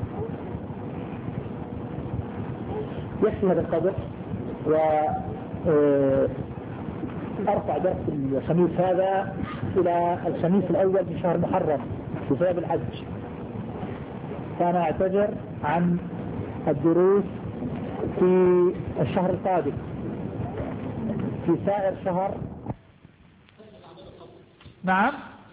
Speaker 2: يكفي هذا القدر، وأرفع درس الخميس هذا إلى الخميس الأول من شهر محرم بسبب الحج، فأنا أعتذر عن الدروس
Speaker 4: في الشهر القادم في سائر شهر.
Speaker 2: نعم،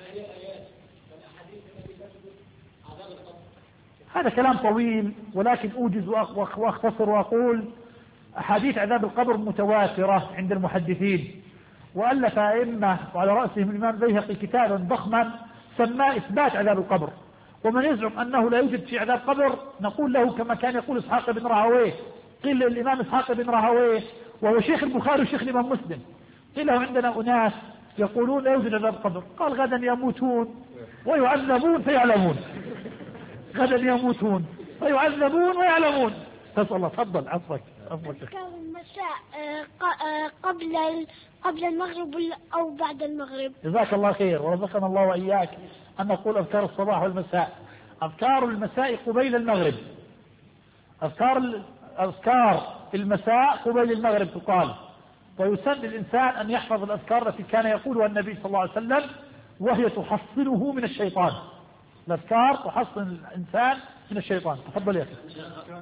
Speaker 2: هذا كلام طويل، ولكن أوجز وأختصر وأقول أحاديث عذاب القبر متواترة عند المحدثين، وألف أئمة وعلى رأسهم الإمام البيهقي كتابا ضخما سماه إثبات عذاب القبر. ومن يزعم أنه لا يوجد في عذاب قبر نقول له كما كان يقول إسحاق بن راهويه، قيل للإمام إسحاق بن راهويه وهو شيخ البخاري وشيخ الإمام مسلم، قيل له عندنا أناس يقولون لا يوجد عذاب قبر، قال غدا يموتون ويعذبون فيعلمون، غدا يموتون ويعذبون ويعلمون. تسأل الله. تفضل. عفوك عفوك.
Speaker 5: أذكار المساء قبل قبل المغرب أو بعد المغرب؟
Speaker 2: جزاك الله خير ورزقنا الله وإياك أن نقول أذكار الصباح والمساء. أذكار المساء قبيل المغرب، أذكار أذكار المساء قبيل المغرب تقال، ويسن للإنسان أن يحفظ الأذكار التي كان يقولها النبي صلى الله عليه وسلم وهي تحصنه من الشيطان. الأذكار تحصن الإنسان من الشيطان. تفضل يا أخي.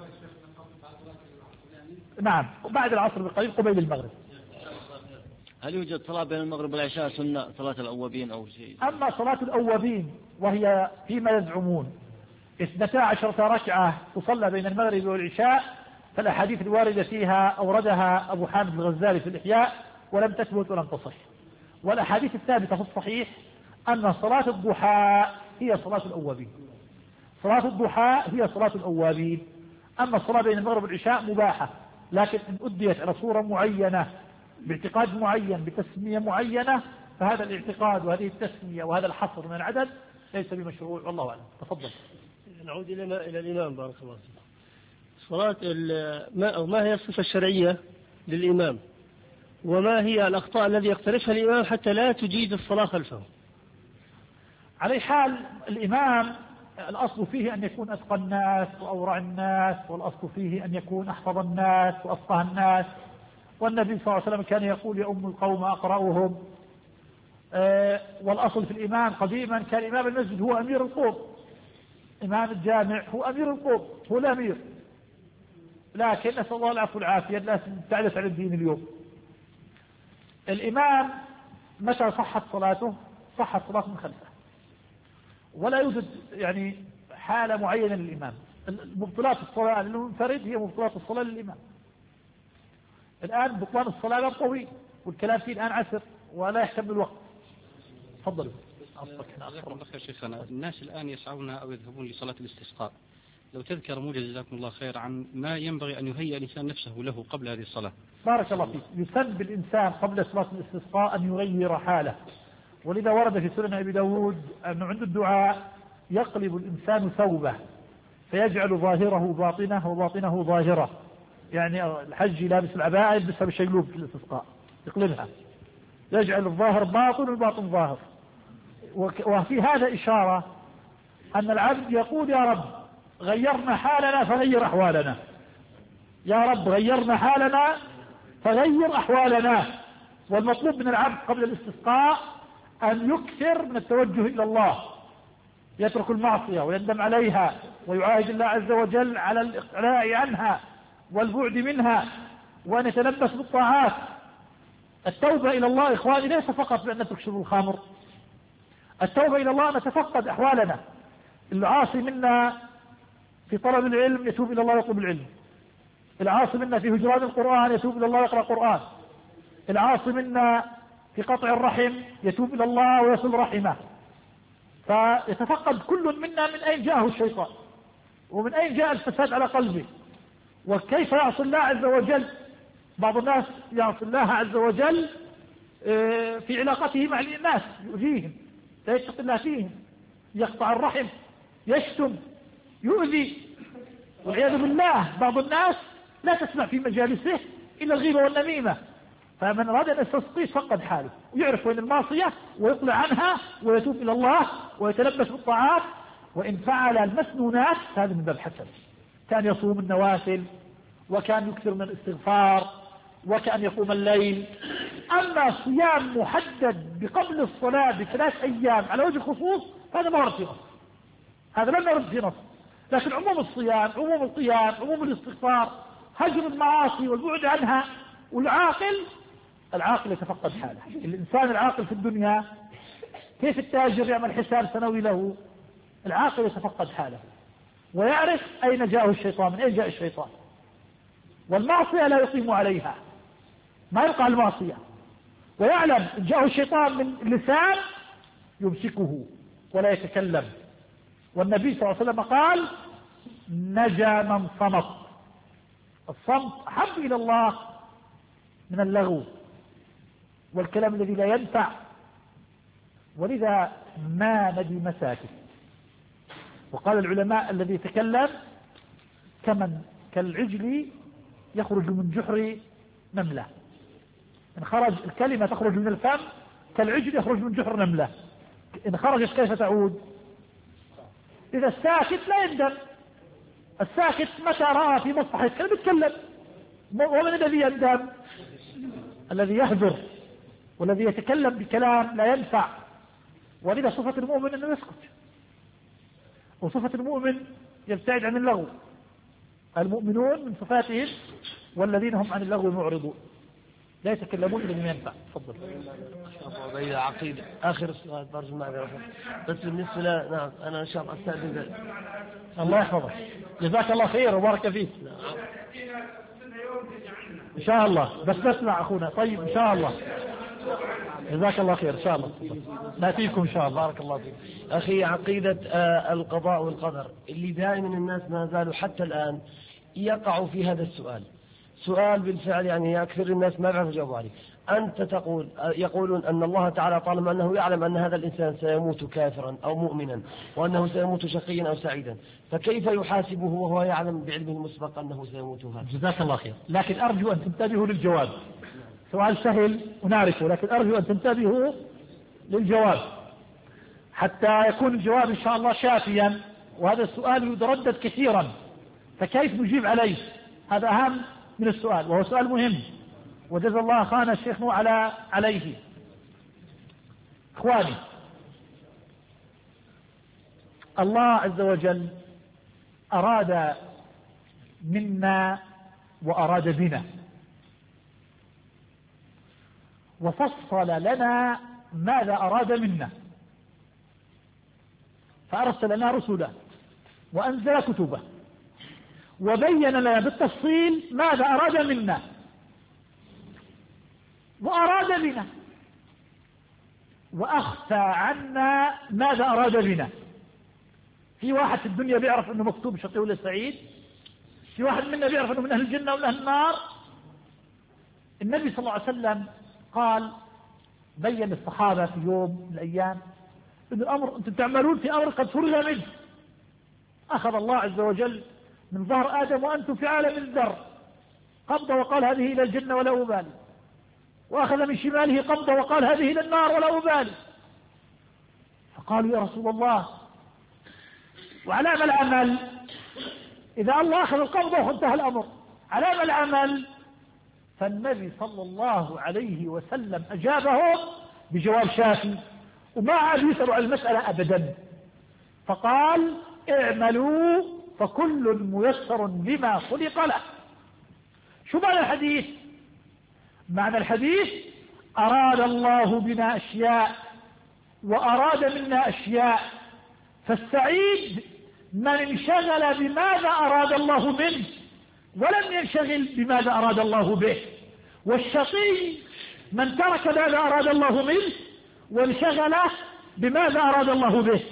Speaker 2: نعم، بعد العصر بقليل قبيل المغرب.
Speaker 6: هل يوجد صلاة بين المغرب والعشاء سنة صلاة الأوابين أو شيء؟
Speaker 2: أما صلاة الأوابين وهي فيما يزعمون اثنتا عشرة ركعة تصلى بين المغرب والعشاء، فالأحاديث الواردة فيها أوردها أبو حامد الغزالي في الإحياء ولم تثبت ولم تصح. والأحاديث الثابتة في الصحيح أن صلاة الضحى هي صلاة الأوابين، صلاة الضحى هي صلاة الأوابين. أما الصلاة بين المغرب والعشاء مباحة، لكن إن أديت على صورة معينة باعتقاد معين بتسمية معينة فهذا الاعتقاد وهذه التسمية وهذا الحصر من العدد ليس بمشروع، والله أعلم. تفضل.
Speaker 7: نعود إلى إلى الإمام بارك الله فيك. صلاة ما أو ما هي الصفة الشرعية للإمام، وما هي الأخطاء الذي يقترفها الإمام حتى لا تجيد الصلاة خلفه؟
Speaker 2: على حال الإمام الأصل فيه أن يكون أتقى الناس وأورع الناس، والأصل فيه أن يكون أحفظ الناس وأفقه الناس، والنبي صلى الله عليه وسلم كان يقول يا أم القوم أقرأهم. أه والأصل في الإمام قديما كان إمام المسجد هو أمير القوم، إمام الجامع هو أمير القوم، هو الأمير. لكن نسأل الله العفو والعافية، الناس تعرف على الدين اليوم. الإمام متى صحت صلاته؟ صحت صلاة من خلفه، ولا يوجد يعني حالة معينة للإمام. مبطلات الصلاة للمنفرد هي مبطلات الصلاة للإمام. الآن بطلان الصلاة طويل والكلام فيه الآن عسر ولا يحتمل الوقت. تفضلوا.
Speaker 8: جزاكم الله خير شيخنا. الناس الآن يسعون أو يذهبون لصلاة الاستسقاء، لو تذكر موجز جزاكم الله خير عن ما ينبغي أن يهيئ الإنسان نفسه له قبل هذه الصلاة.
Speaker 2: بارك الله فيك. يسن بالإنسان قبل صلاة الاستسقاء أن يغير حاله، ولذا ورد في سنن أبي داود أنه عند الدعاء يقلب الإنسان ثوبه فيجعل ظاهره باطنه وباطنه ظاهره، يعني الحج لابس العباءة يلبسها بالشيلوب في الاستسقاء يقلبها، يجعل الظاهر باطن والباطن ظاهر. وفي هذا إشارة أن العبد يقول يا رب غيرنا حالنا فغير أحوالنا، يا رب غيرنا حالنا فغير أحوالنا. والمطلوب من العبد قبل الاستسقاء أن يكثر من التوجه إلى الله، يترك المعصية ويندم عليها ويعاهد الله عز وجل على الإقلاع عنها والبعد منها، وأن يتلبس بالطاعات. التوبة إلى الله إخواني ليس فقط بأن نترك شرب الخمر، التوبة إلى الله أن نتفقد أحوالنا. العاصي منا في طلب العلم يتوب إلى الله ويطلب العلم، العاصي منا في هجران القرآن يتوب إلى الله ويقرأ قرآن، العاصي منا في قطع الرحم يتوب إلى الله ويصل رحمه. فيتفقد كل منا من أين جاءه الشيطان ومن أين جاء الفساد على قلبه وكيف يعصي الله عز وجل. بعض الناس يعصي الله عز وجل في علاقته مع الناس، يؤذيهم، لا يتقي الله فيهم، يقطع الرحم، يشتم، يؤذي، والعياذ بالله. بعض الناس لا تسمع في مجالسه إلا الغيبة والنميمة. فمن أراد أن يستسقي فقد حاله ويعرف وين المعصية ويقلع عنها ويتوب إلى الله ويتلبس بالطاعات. وإن فعل المسنونات هذا من باب حسن، كان يصوم النوافل وكان يكثر من الاستغفار وكان يقوم الليل. أما صيام محدد بقبل الصلاة بثلاث أيام على وجه الخصوص هذا ما ورد في نص، هذا لم يرد في نص. لكن عموم الصيام، عموم القيام، عموم الاستغفار، هجر المعاصي والبعد عنها. والعاقل العاقل يتفقد حاله. الإنسان العاقل في الدنيا كيف التاجر يعمل حساب سنوي له؟ العاقل يتفقد حاله ويعرف أين جاءه الشيطان، من أين جاء الشيطان. والمعصية لا يقيم عليها، ما يقع المعصية، ويعلم إن جاءه الشيطان من اللسان يمسكه ولا يتكلم. والنبي صلى الله عليه وسلم قال نجا من صمت. الصمت أحب إلى الله من اللغو والكلام الذي لا ينفع. ولذا ما ندي مساكت. وقال العلماء الذي يتكلم كمن كالعجل يخرج من جحر نملة. إن خرج الكلمة تخرج من الفم كالعجل يخرج من جحر نملة، إن خرجت كيف تعود؟ إذا الساكت لا يندم. الساكت متى رأى في مصلحة يتكلم يتكلم. ومن الذي يندم؟ الذي يهجر والذي يتكلم بكلام لا ينفع. ولذا صفة المؤمن أنه يسكت، وصفة المؤمن يبتعد عن اللغو. المؤمنون من صفاتهم والذين هم عن اللغو معرضون، لا يتكلمون إلا بما ينفع. تفضل.
Speaker 9: بين عقيدة آخر السؤال برجو معذرة، بس بالنسبة ل نعم أنا إن شاء الله أستأذن.
Speaker 2: الله يحفظك، جزاك الله خير وبارك فيك. إن شاء الله بس نسمع أخونا. طيب إن شاء الله جزاك الله خير. إن شاء الله نأتيكم إن شاء الله.
Speaker 9: بارك الله فيك. أخي عقيدة آه القضاء والقدر اللي دائما الناس ما زالوا حتى الآن يقعوا في هذا السؤال. سؤال بالفعل يعني أكثر الناس ما يعرفوا يجاوبوا عليه. أنت تقول يقولون أن الله تعالى طالما أنه يعلم أن هذا الإنسان سيموت كافرا أو مؤمنا وأنه سيموت شقيا أو سعيدا، فكيف يحاسبه وهو يعلم بعلمه المسبق أنه سيموت هذا؟
Speaker 2: جزاك الله خير. لكن أرجو أن تنتبهوا للجواب. سؤال سهل ونعرفه، لكن أرجو أن تنتبهوا للجواب حتى يكون الجواب إن شاء الله شافيا. وهذا السؤال يتردد كثيرا، فكيف نجيب عليه؟ هذا أهم من السؤال، وهو سؤال مهم، وجزا الله أخانا الشيخ نوح على عليه. إخواني، الله عز وجل أراد منا وأراد بنا، وفصل لنا ماذا أراد منا، فأرسل لنا رسله وأنزل كتبه وبين لنا بالتفصيل ماذا أراد منا وأراد بنا، وأخفى عنا ماذا أراد بنا. في واحد في الدنيا بيعرف أنه مكتوب شقي ولا سعيد، في واحد منا بيعرف أنه من أهل الجنة ولا أهل النار. النبي صلى الله عليه وسلم قال بين للصحابة في يوم من الأيام أن الأمر أنتم تعملون في أمر قد فرغ منه. أخذ الله عز وجل من ظهر آدم وأنتم في عالم الذر قبضة وقال هذه إلى الجنة ولا أبالي، وأخذ من شماله قبضة وقال هذه إلى النار ولا أبالي. فقالوا يا رسول الله وعلى ما العمل؟ إذا الله أخذ القبضة وانتهى الأمر، على ما العمل؟ فالنبي صلى الله عليه وسلم أجابه بجواب شافي، وما عاد يسأل عن المسألة أبدا. فقال اعملوا فكل ميسر لما خلق له. شو معنى الحديث؟ معنى الحديث أراد الله بنا أشياء وأراد منا أشياء، فالسعيد من انشغل بماذا أراد الله منه ولم ينشغل بماذا أراد الله به، والشقي من ترك ماذا أراد الله منه وانشغل بماذا أراد الله به.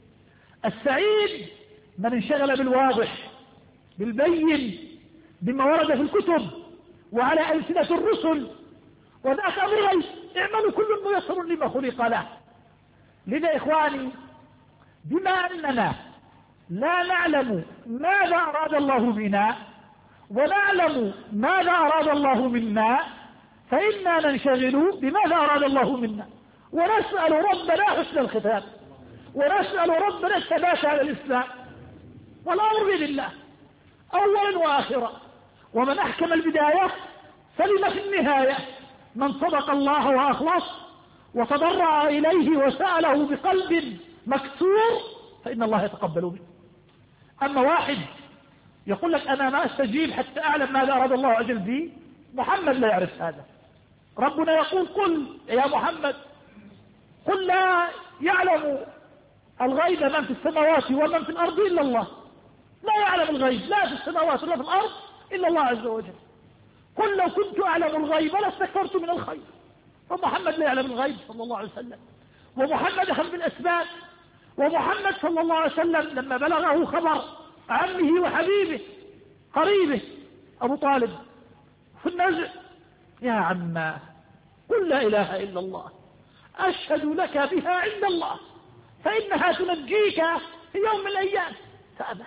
Speaker 2: السعيد من انشغل بالواضح بالبين بما ورد في الكتب وعلى ألسنة الرسل، وذاك أمر غيب، اعملوا كل ميسر لما خلق له. لذا إخواني بما أننا لا نعلم ماذا أراد الله بنا ونعلم ماذا أراد الله منا، فإنا ننشغل بماذا أراد الله منا، ونسأل ربنا حسن الختام، ونسأل ربنا الثبات على الإسلام والأمر بيد الله أولا وآخرا. ومن أحكم البداية سلم في النهاية. من صدق الله وأخلص وتضرع إليه وسأله بقلب مكسور فإن الله يتقبل منه. أما واحد يقول لك أنا ما أستجيب حتى أعلم ماذا أراد الله أجل بي. محمد لا يعرف هذا. ربنا يقول قل يا محمد قل لا يعلم الغيب من في السماوات ومن في الأرض إلا الله. لا يعلم الغيب لا في السماوات ولا في الأرض إلا الله عز وجل. قل لو كنت أعلم الغيب لاستكثرت من الخير. ومحمد لا يعلم الغيب صلى الله عليه وسلم، ومحمد أخذ بالأسباب. ومحمد صلى الله عليه وسلم لما بلغه خبر عمه وحبيبه قريبه أبو طالب في النزع: يا عما قل لا إله إلا الله أشهد لك بها عند الله فإنها تنجيك في يوم من الأيام. فأبى.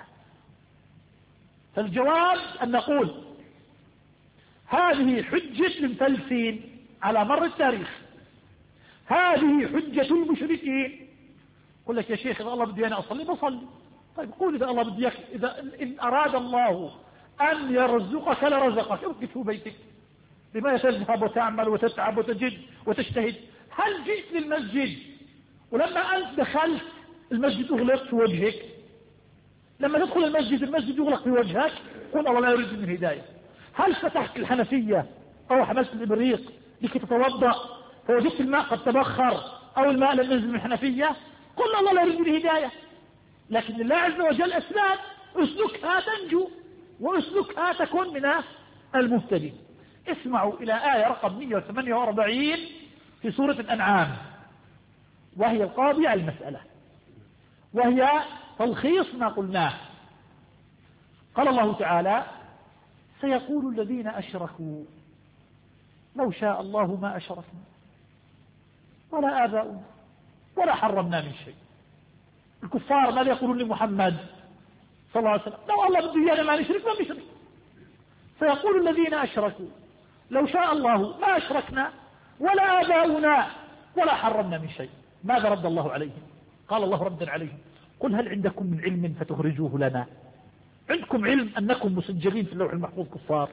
Speaker 2: فالجواب أن نقول هذه حجة المفلسين على مر التاريخ، هذه حجة المشركين. يقول لك يا شيخ إذا الله بدي أنا أصلي بصلي. طيب قول إذا الله بدي إذا إن أراد الله أن يرزقك لرزقك، اركب في بيتك. لما تذهب وتعمل وتتعب وتجد وتجتهد؟ هل جئت للمسجد ولما أنت دخلت المسجد أغلق في وجهك؟ لما تدخل المسجد المسجد يغلق في وجهك؟ قل الله لا يريد من الهداية. هل فتحت الحنفية أو حملت الإبريق لكي تتوضأ فوجدت الماء قد تبخر أو الماء لم ينزل من الحنفية؟ قل الله لا يريد من الهداية. لكن الله عز وجل أسباب، اسلكها تنجو واسلكها تكون من المهتدين. اسمعوا إلى آية رقم مئة وثمانية وأربعين في سورة الأنعام، وهي القاضية على المسألة، وهي تلخيص ما قلناه. قال الله تعالى: سيقول الذين أشركوا لو شاء الله ما أشركنا ولا آباؤنا ولا حرمنا من شيء. الكفار ماذا يقولون لمحمد صلى الله عليه وسلم؟ لو الله بده إيانا ما نشرك ما نشرك. سيقول الذين أشركوا لو شاء الله ما أشركنا ولا آباؤنا ولا حرمنا من شيء. ماذا رد الله عليهم؟ قال الله ردا عليهم: قل هل عندكم من علم فتخرجوه لنا؟ عندكم علم أنكم مسجلين في اللوح المحفوظ كفار؟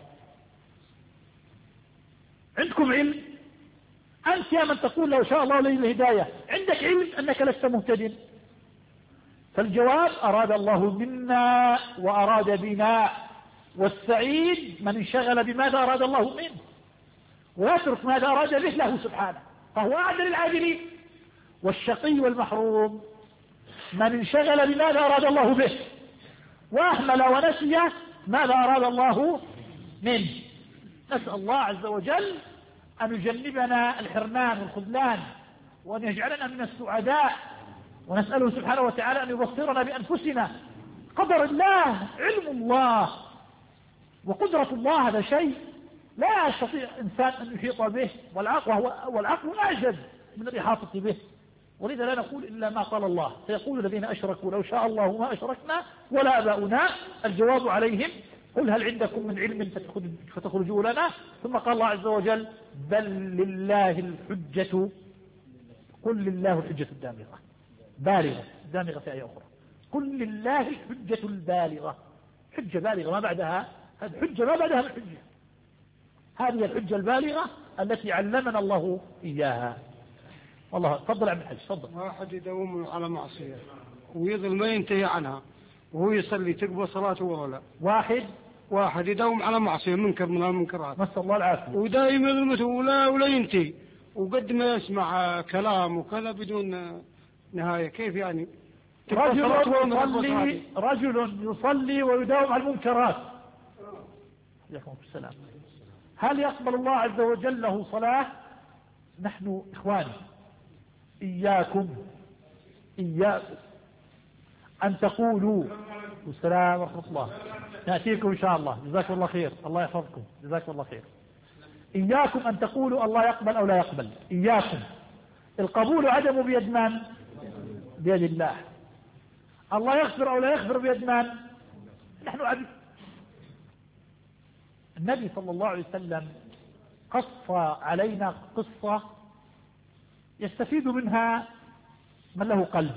Speaker 2: عندكم علم؟ أنت يا من تقول لو شاء الله لي الهداية عندك علم أنك لست مهتد؟ فالجواب: أراد الله منا وأراد بنا، والسعيد من انشغل بماذا أراد الله منه ويترك ماذا أراد به له سبحانه، فهو أعدل العادلين. والشقي والمحروم من انشغل بماذا أراد الله به وأهمل ونسي ماذا أراد الله منه. نسأل الله عز وجل أن يجنبنا الحرمان والخذلان وأن يجعلنا من السعداء، ونسأله سبحانه وتعالى أن يبصرنا بأنفسنا. قدر الله، علم الله وقدرة الله هذا شيء لا يستطيع إنسان أن يحيط به، والعقل, والعقل أعجز من الإحاطة به. ولذا لا نقول إلا ما قال الله: سيقول الذين أشركوا لو شاء الله ما أشركنا ولا آباؤنا. الجواب عليهم: قل هل عندكم من علم فتخرجوا لنا. ثم قال الله عز وجل: بل لله الحجة، قل لله الحجة الدامغة بالغة دامغة في آية أخرى. قل لله الحجة البالغة، حجة بالغة ما بعدها، هذه حجة ما بعدها من حجة. هذه الحجة البالغة التي علمنا الله إياها. والله تفضل عبد الحج تفضل.
Speaker 10: واحد يدوم على معصية ويظل ما ينتهي عنها وهو يصلي، تقبل صلاته ولا لا؟
Speaker 2: واحد
Speaker 10: واحد يداوم على معصية منكر من المنكرات،
Speaker 2: نسأل الله العافية،
Speaker 10: ودائما يظلمته ولا ولا ينتهي، وقد ما يسمع كلام وكذا بدون نهاية. كيف يعني؟
Speaker 2: رجل يصلي رجل يصلي ويداوم على المنكرات، عليكم السلام، هل يقبل الله عز وجل له صلاة؟ نحن إخواني إياكم إياكم أن تقولوا والسلام ورحمة الله، نأتيكم إن شاء الله، جزاكم الله خير، الله يحفظكم، جزاكم الله خير. إياكم أن تقولوا الله يقبل أو لا يقبل، إياكم. القبول عدم بيد من؟ بيد الله. الله يغفر أو لا يغفر بيد من؟ نحن عبيد. النبي صلى الله عليه وسلم قص علينا قصة يستفيد منها من له قلب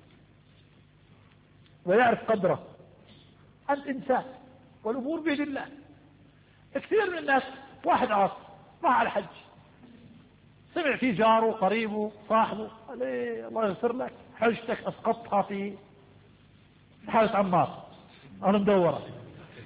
Speaker 2: ويعرف قدره. أنت إنسان والأمور بيد الله. كثير من الناس واحد عاص راح على الحج، سمع في جاره قريبه صاحبه قال إيه الله يغفر لك حجتك أسقطها في حالة عمار أنا مدورة،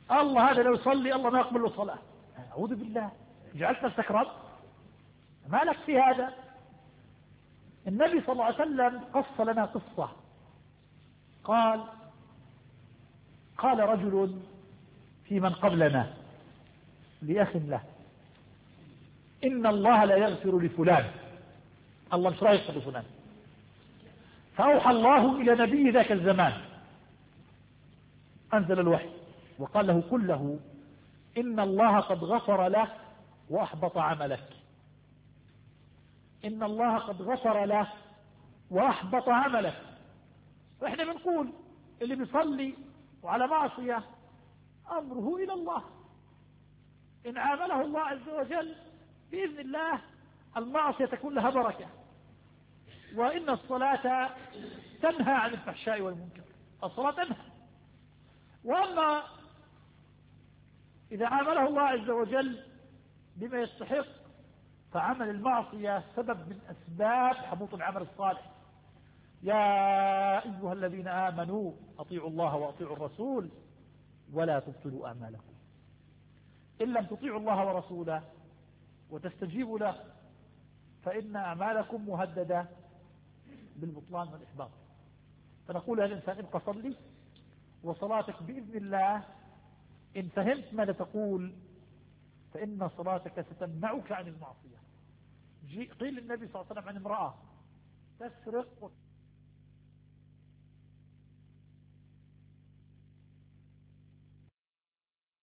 Speaker 2: الله هذا لو يصلي الله ما يقبل له صلاة. أعوذ بالله، جعلت نفسك رب؟ ما لك في هذا. النبي صلى الله عليه وسلم قص لنا قصة، قال قال رجل في من قبلنا لأخ له: إن الله لا يغفر لفلان، الله مش رايح لفلان. فأوحى الله إلى نبي ذاك الزمان، أنزل الوحي وقال له: قل له إن الله قد غفر له وأحبط عملك. إن الله قد غفر له وأحبط عملك. وإحنا بنقول اللي بيصلي وعلى معصية أمره إلى الله، إن عامله الله عز وجل بإذن الله المعصية تكون لها بركة. وإن الصلاة تنهى عن الفحشاء والمنكر، الصلاة تنهى. وأما إذا عامله الله عز وجل بما يستحق فعمل المعصية سبب من أسباب حبوط العمل الصالح. يا أيها الذين آمنوا أطيعوا الله وأطيعوا الرسول ولا تبطلوا أعمالكم. إن لم تطيعوا الله ورسوله وتستجيبوا له فإن أعمالكم مهددة بالبطلان والإحباط. فنقول للإنسان: ابقى صلي، وصلاتك بإذن الله إن فهمت ماذا تقول فإن صلاتك ستمنعك عن المعصية. قيل للنبي صلى الله عليه وسلم عن امرأة تسرق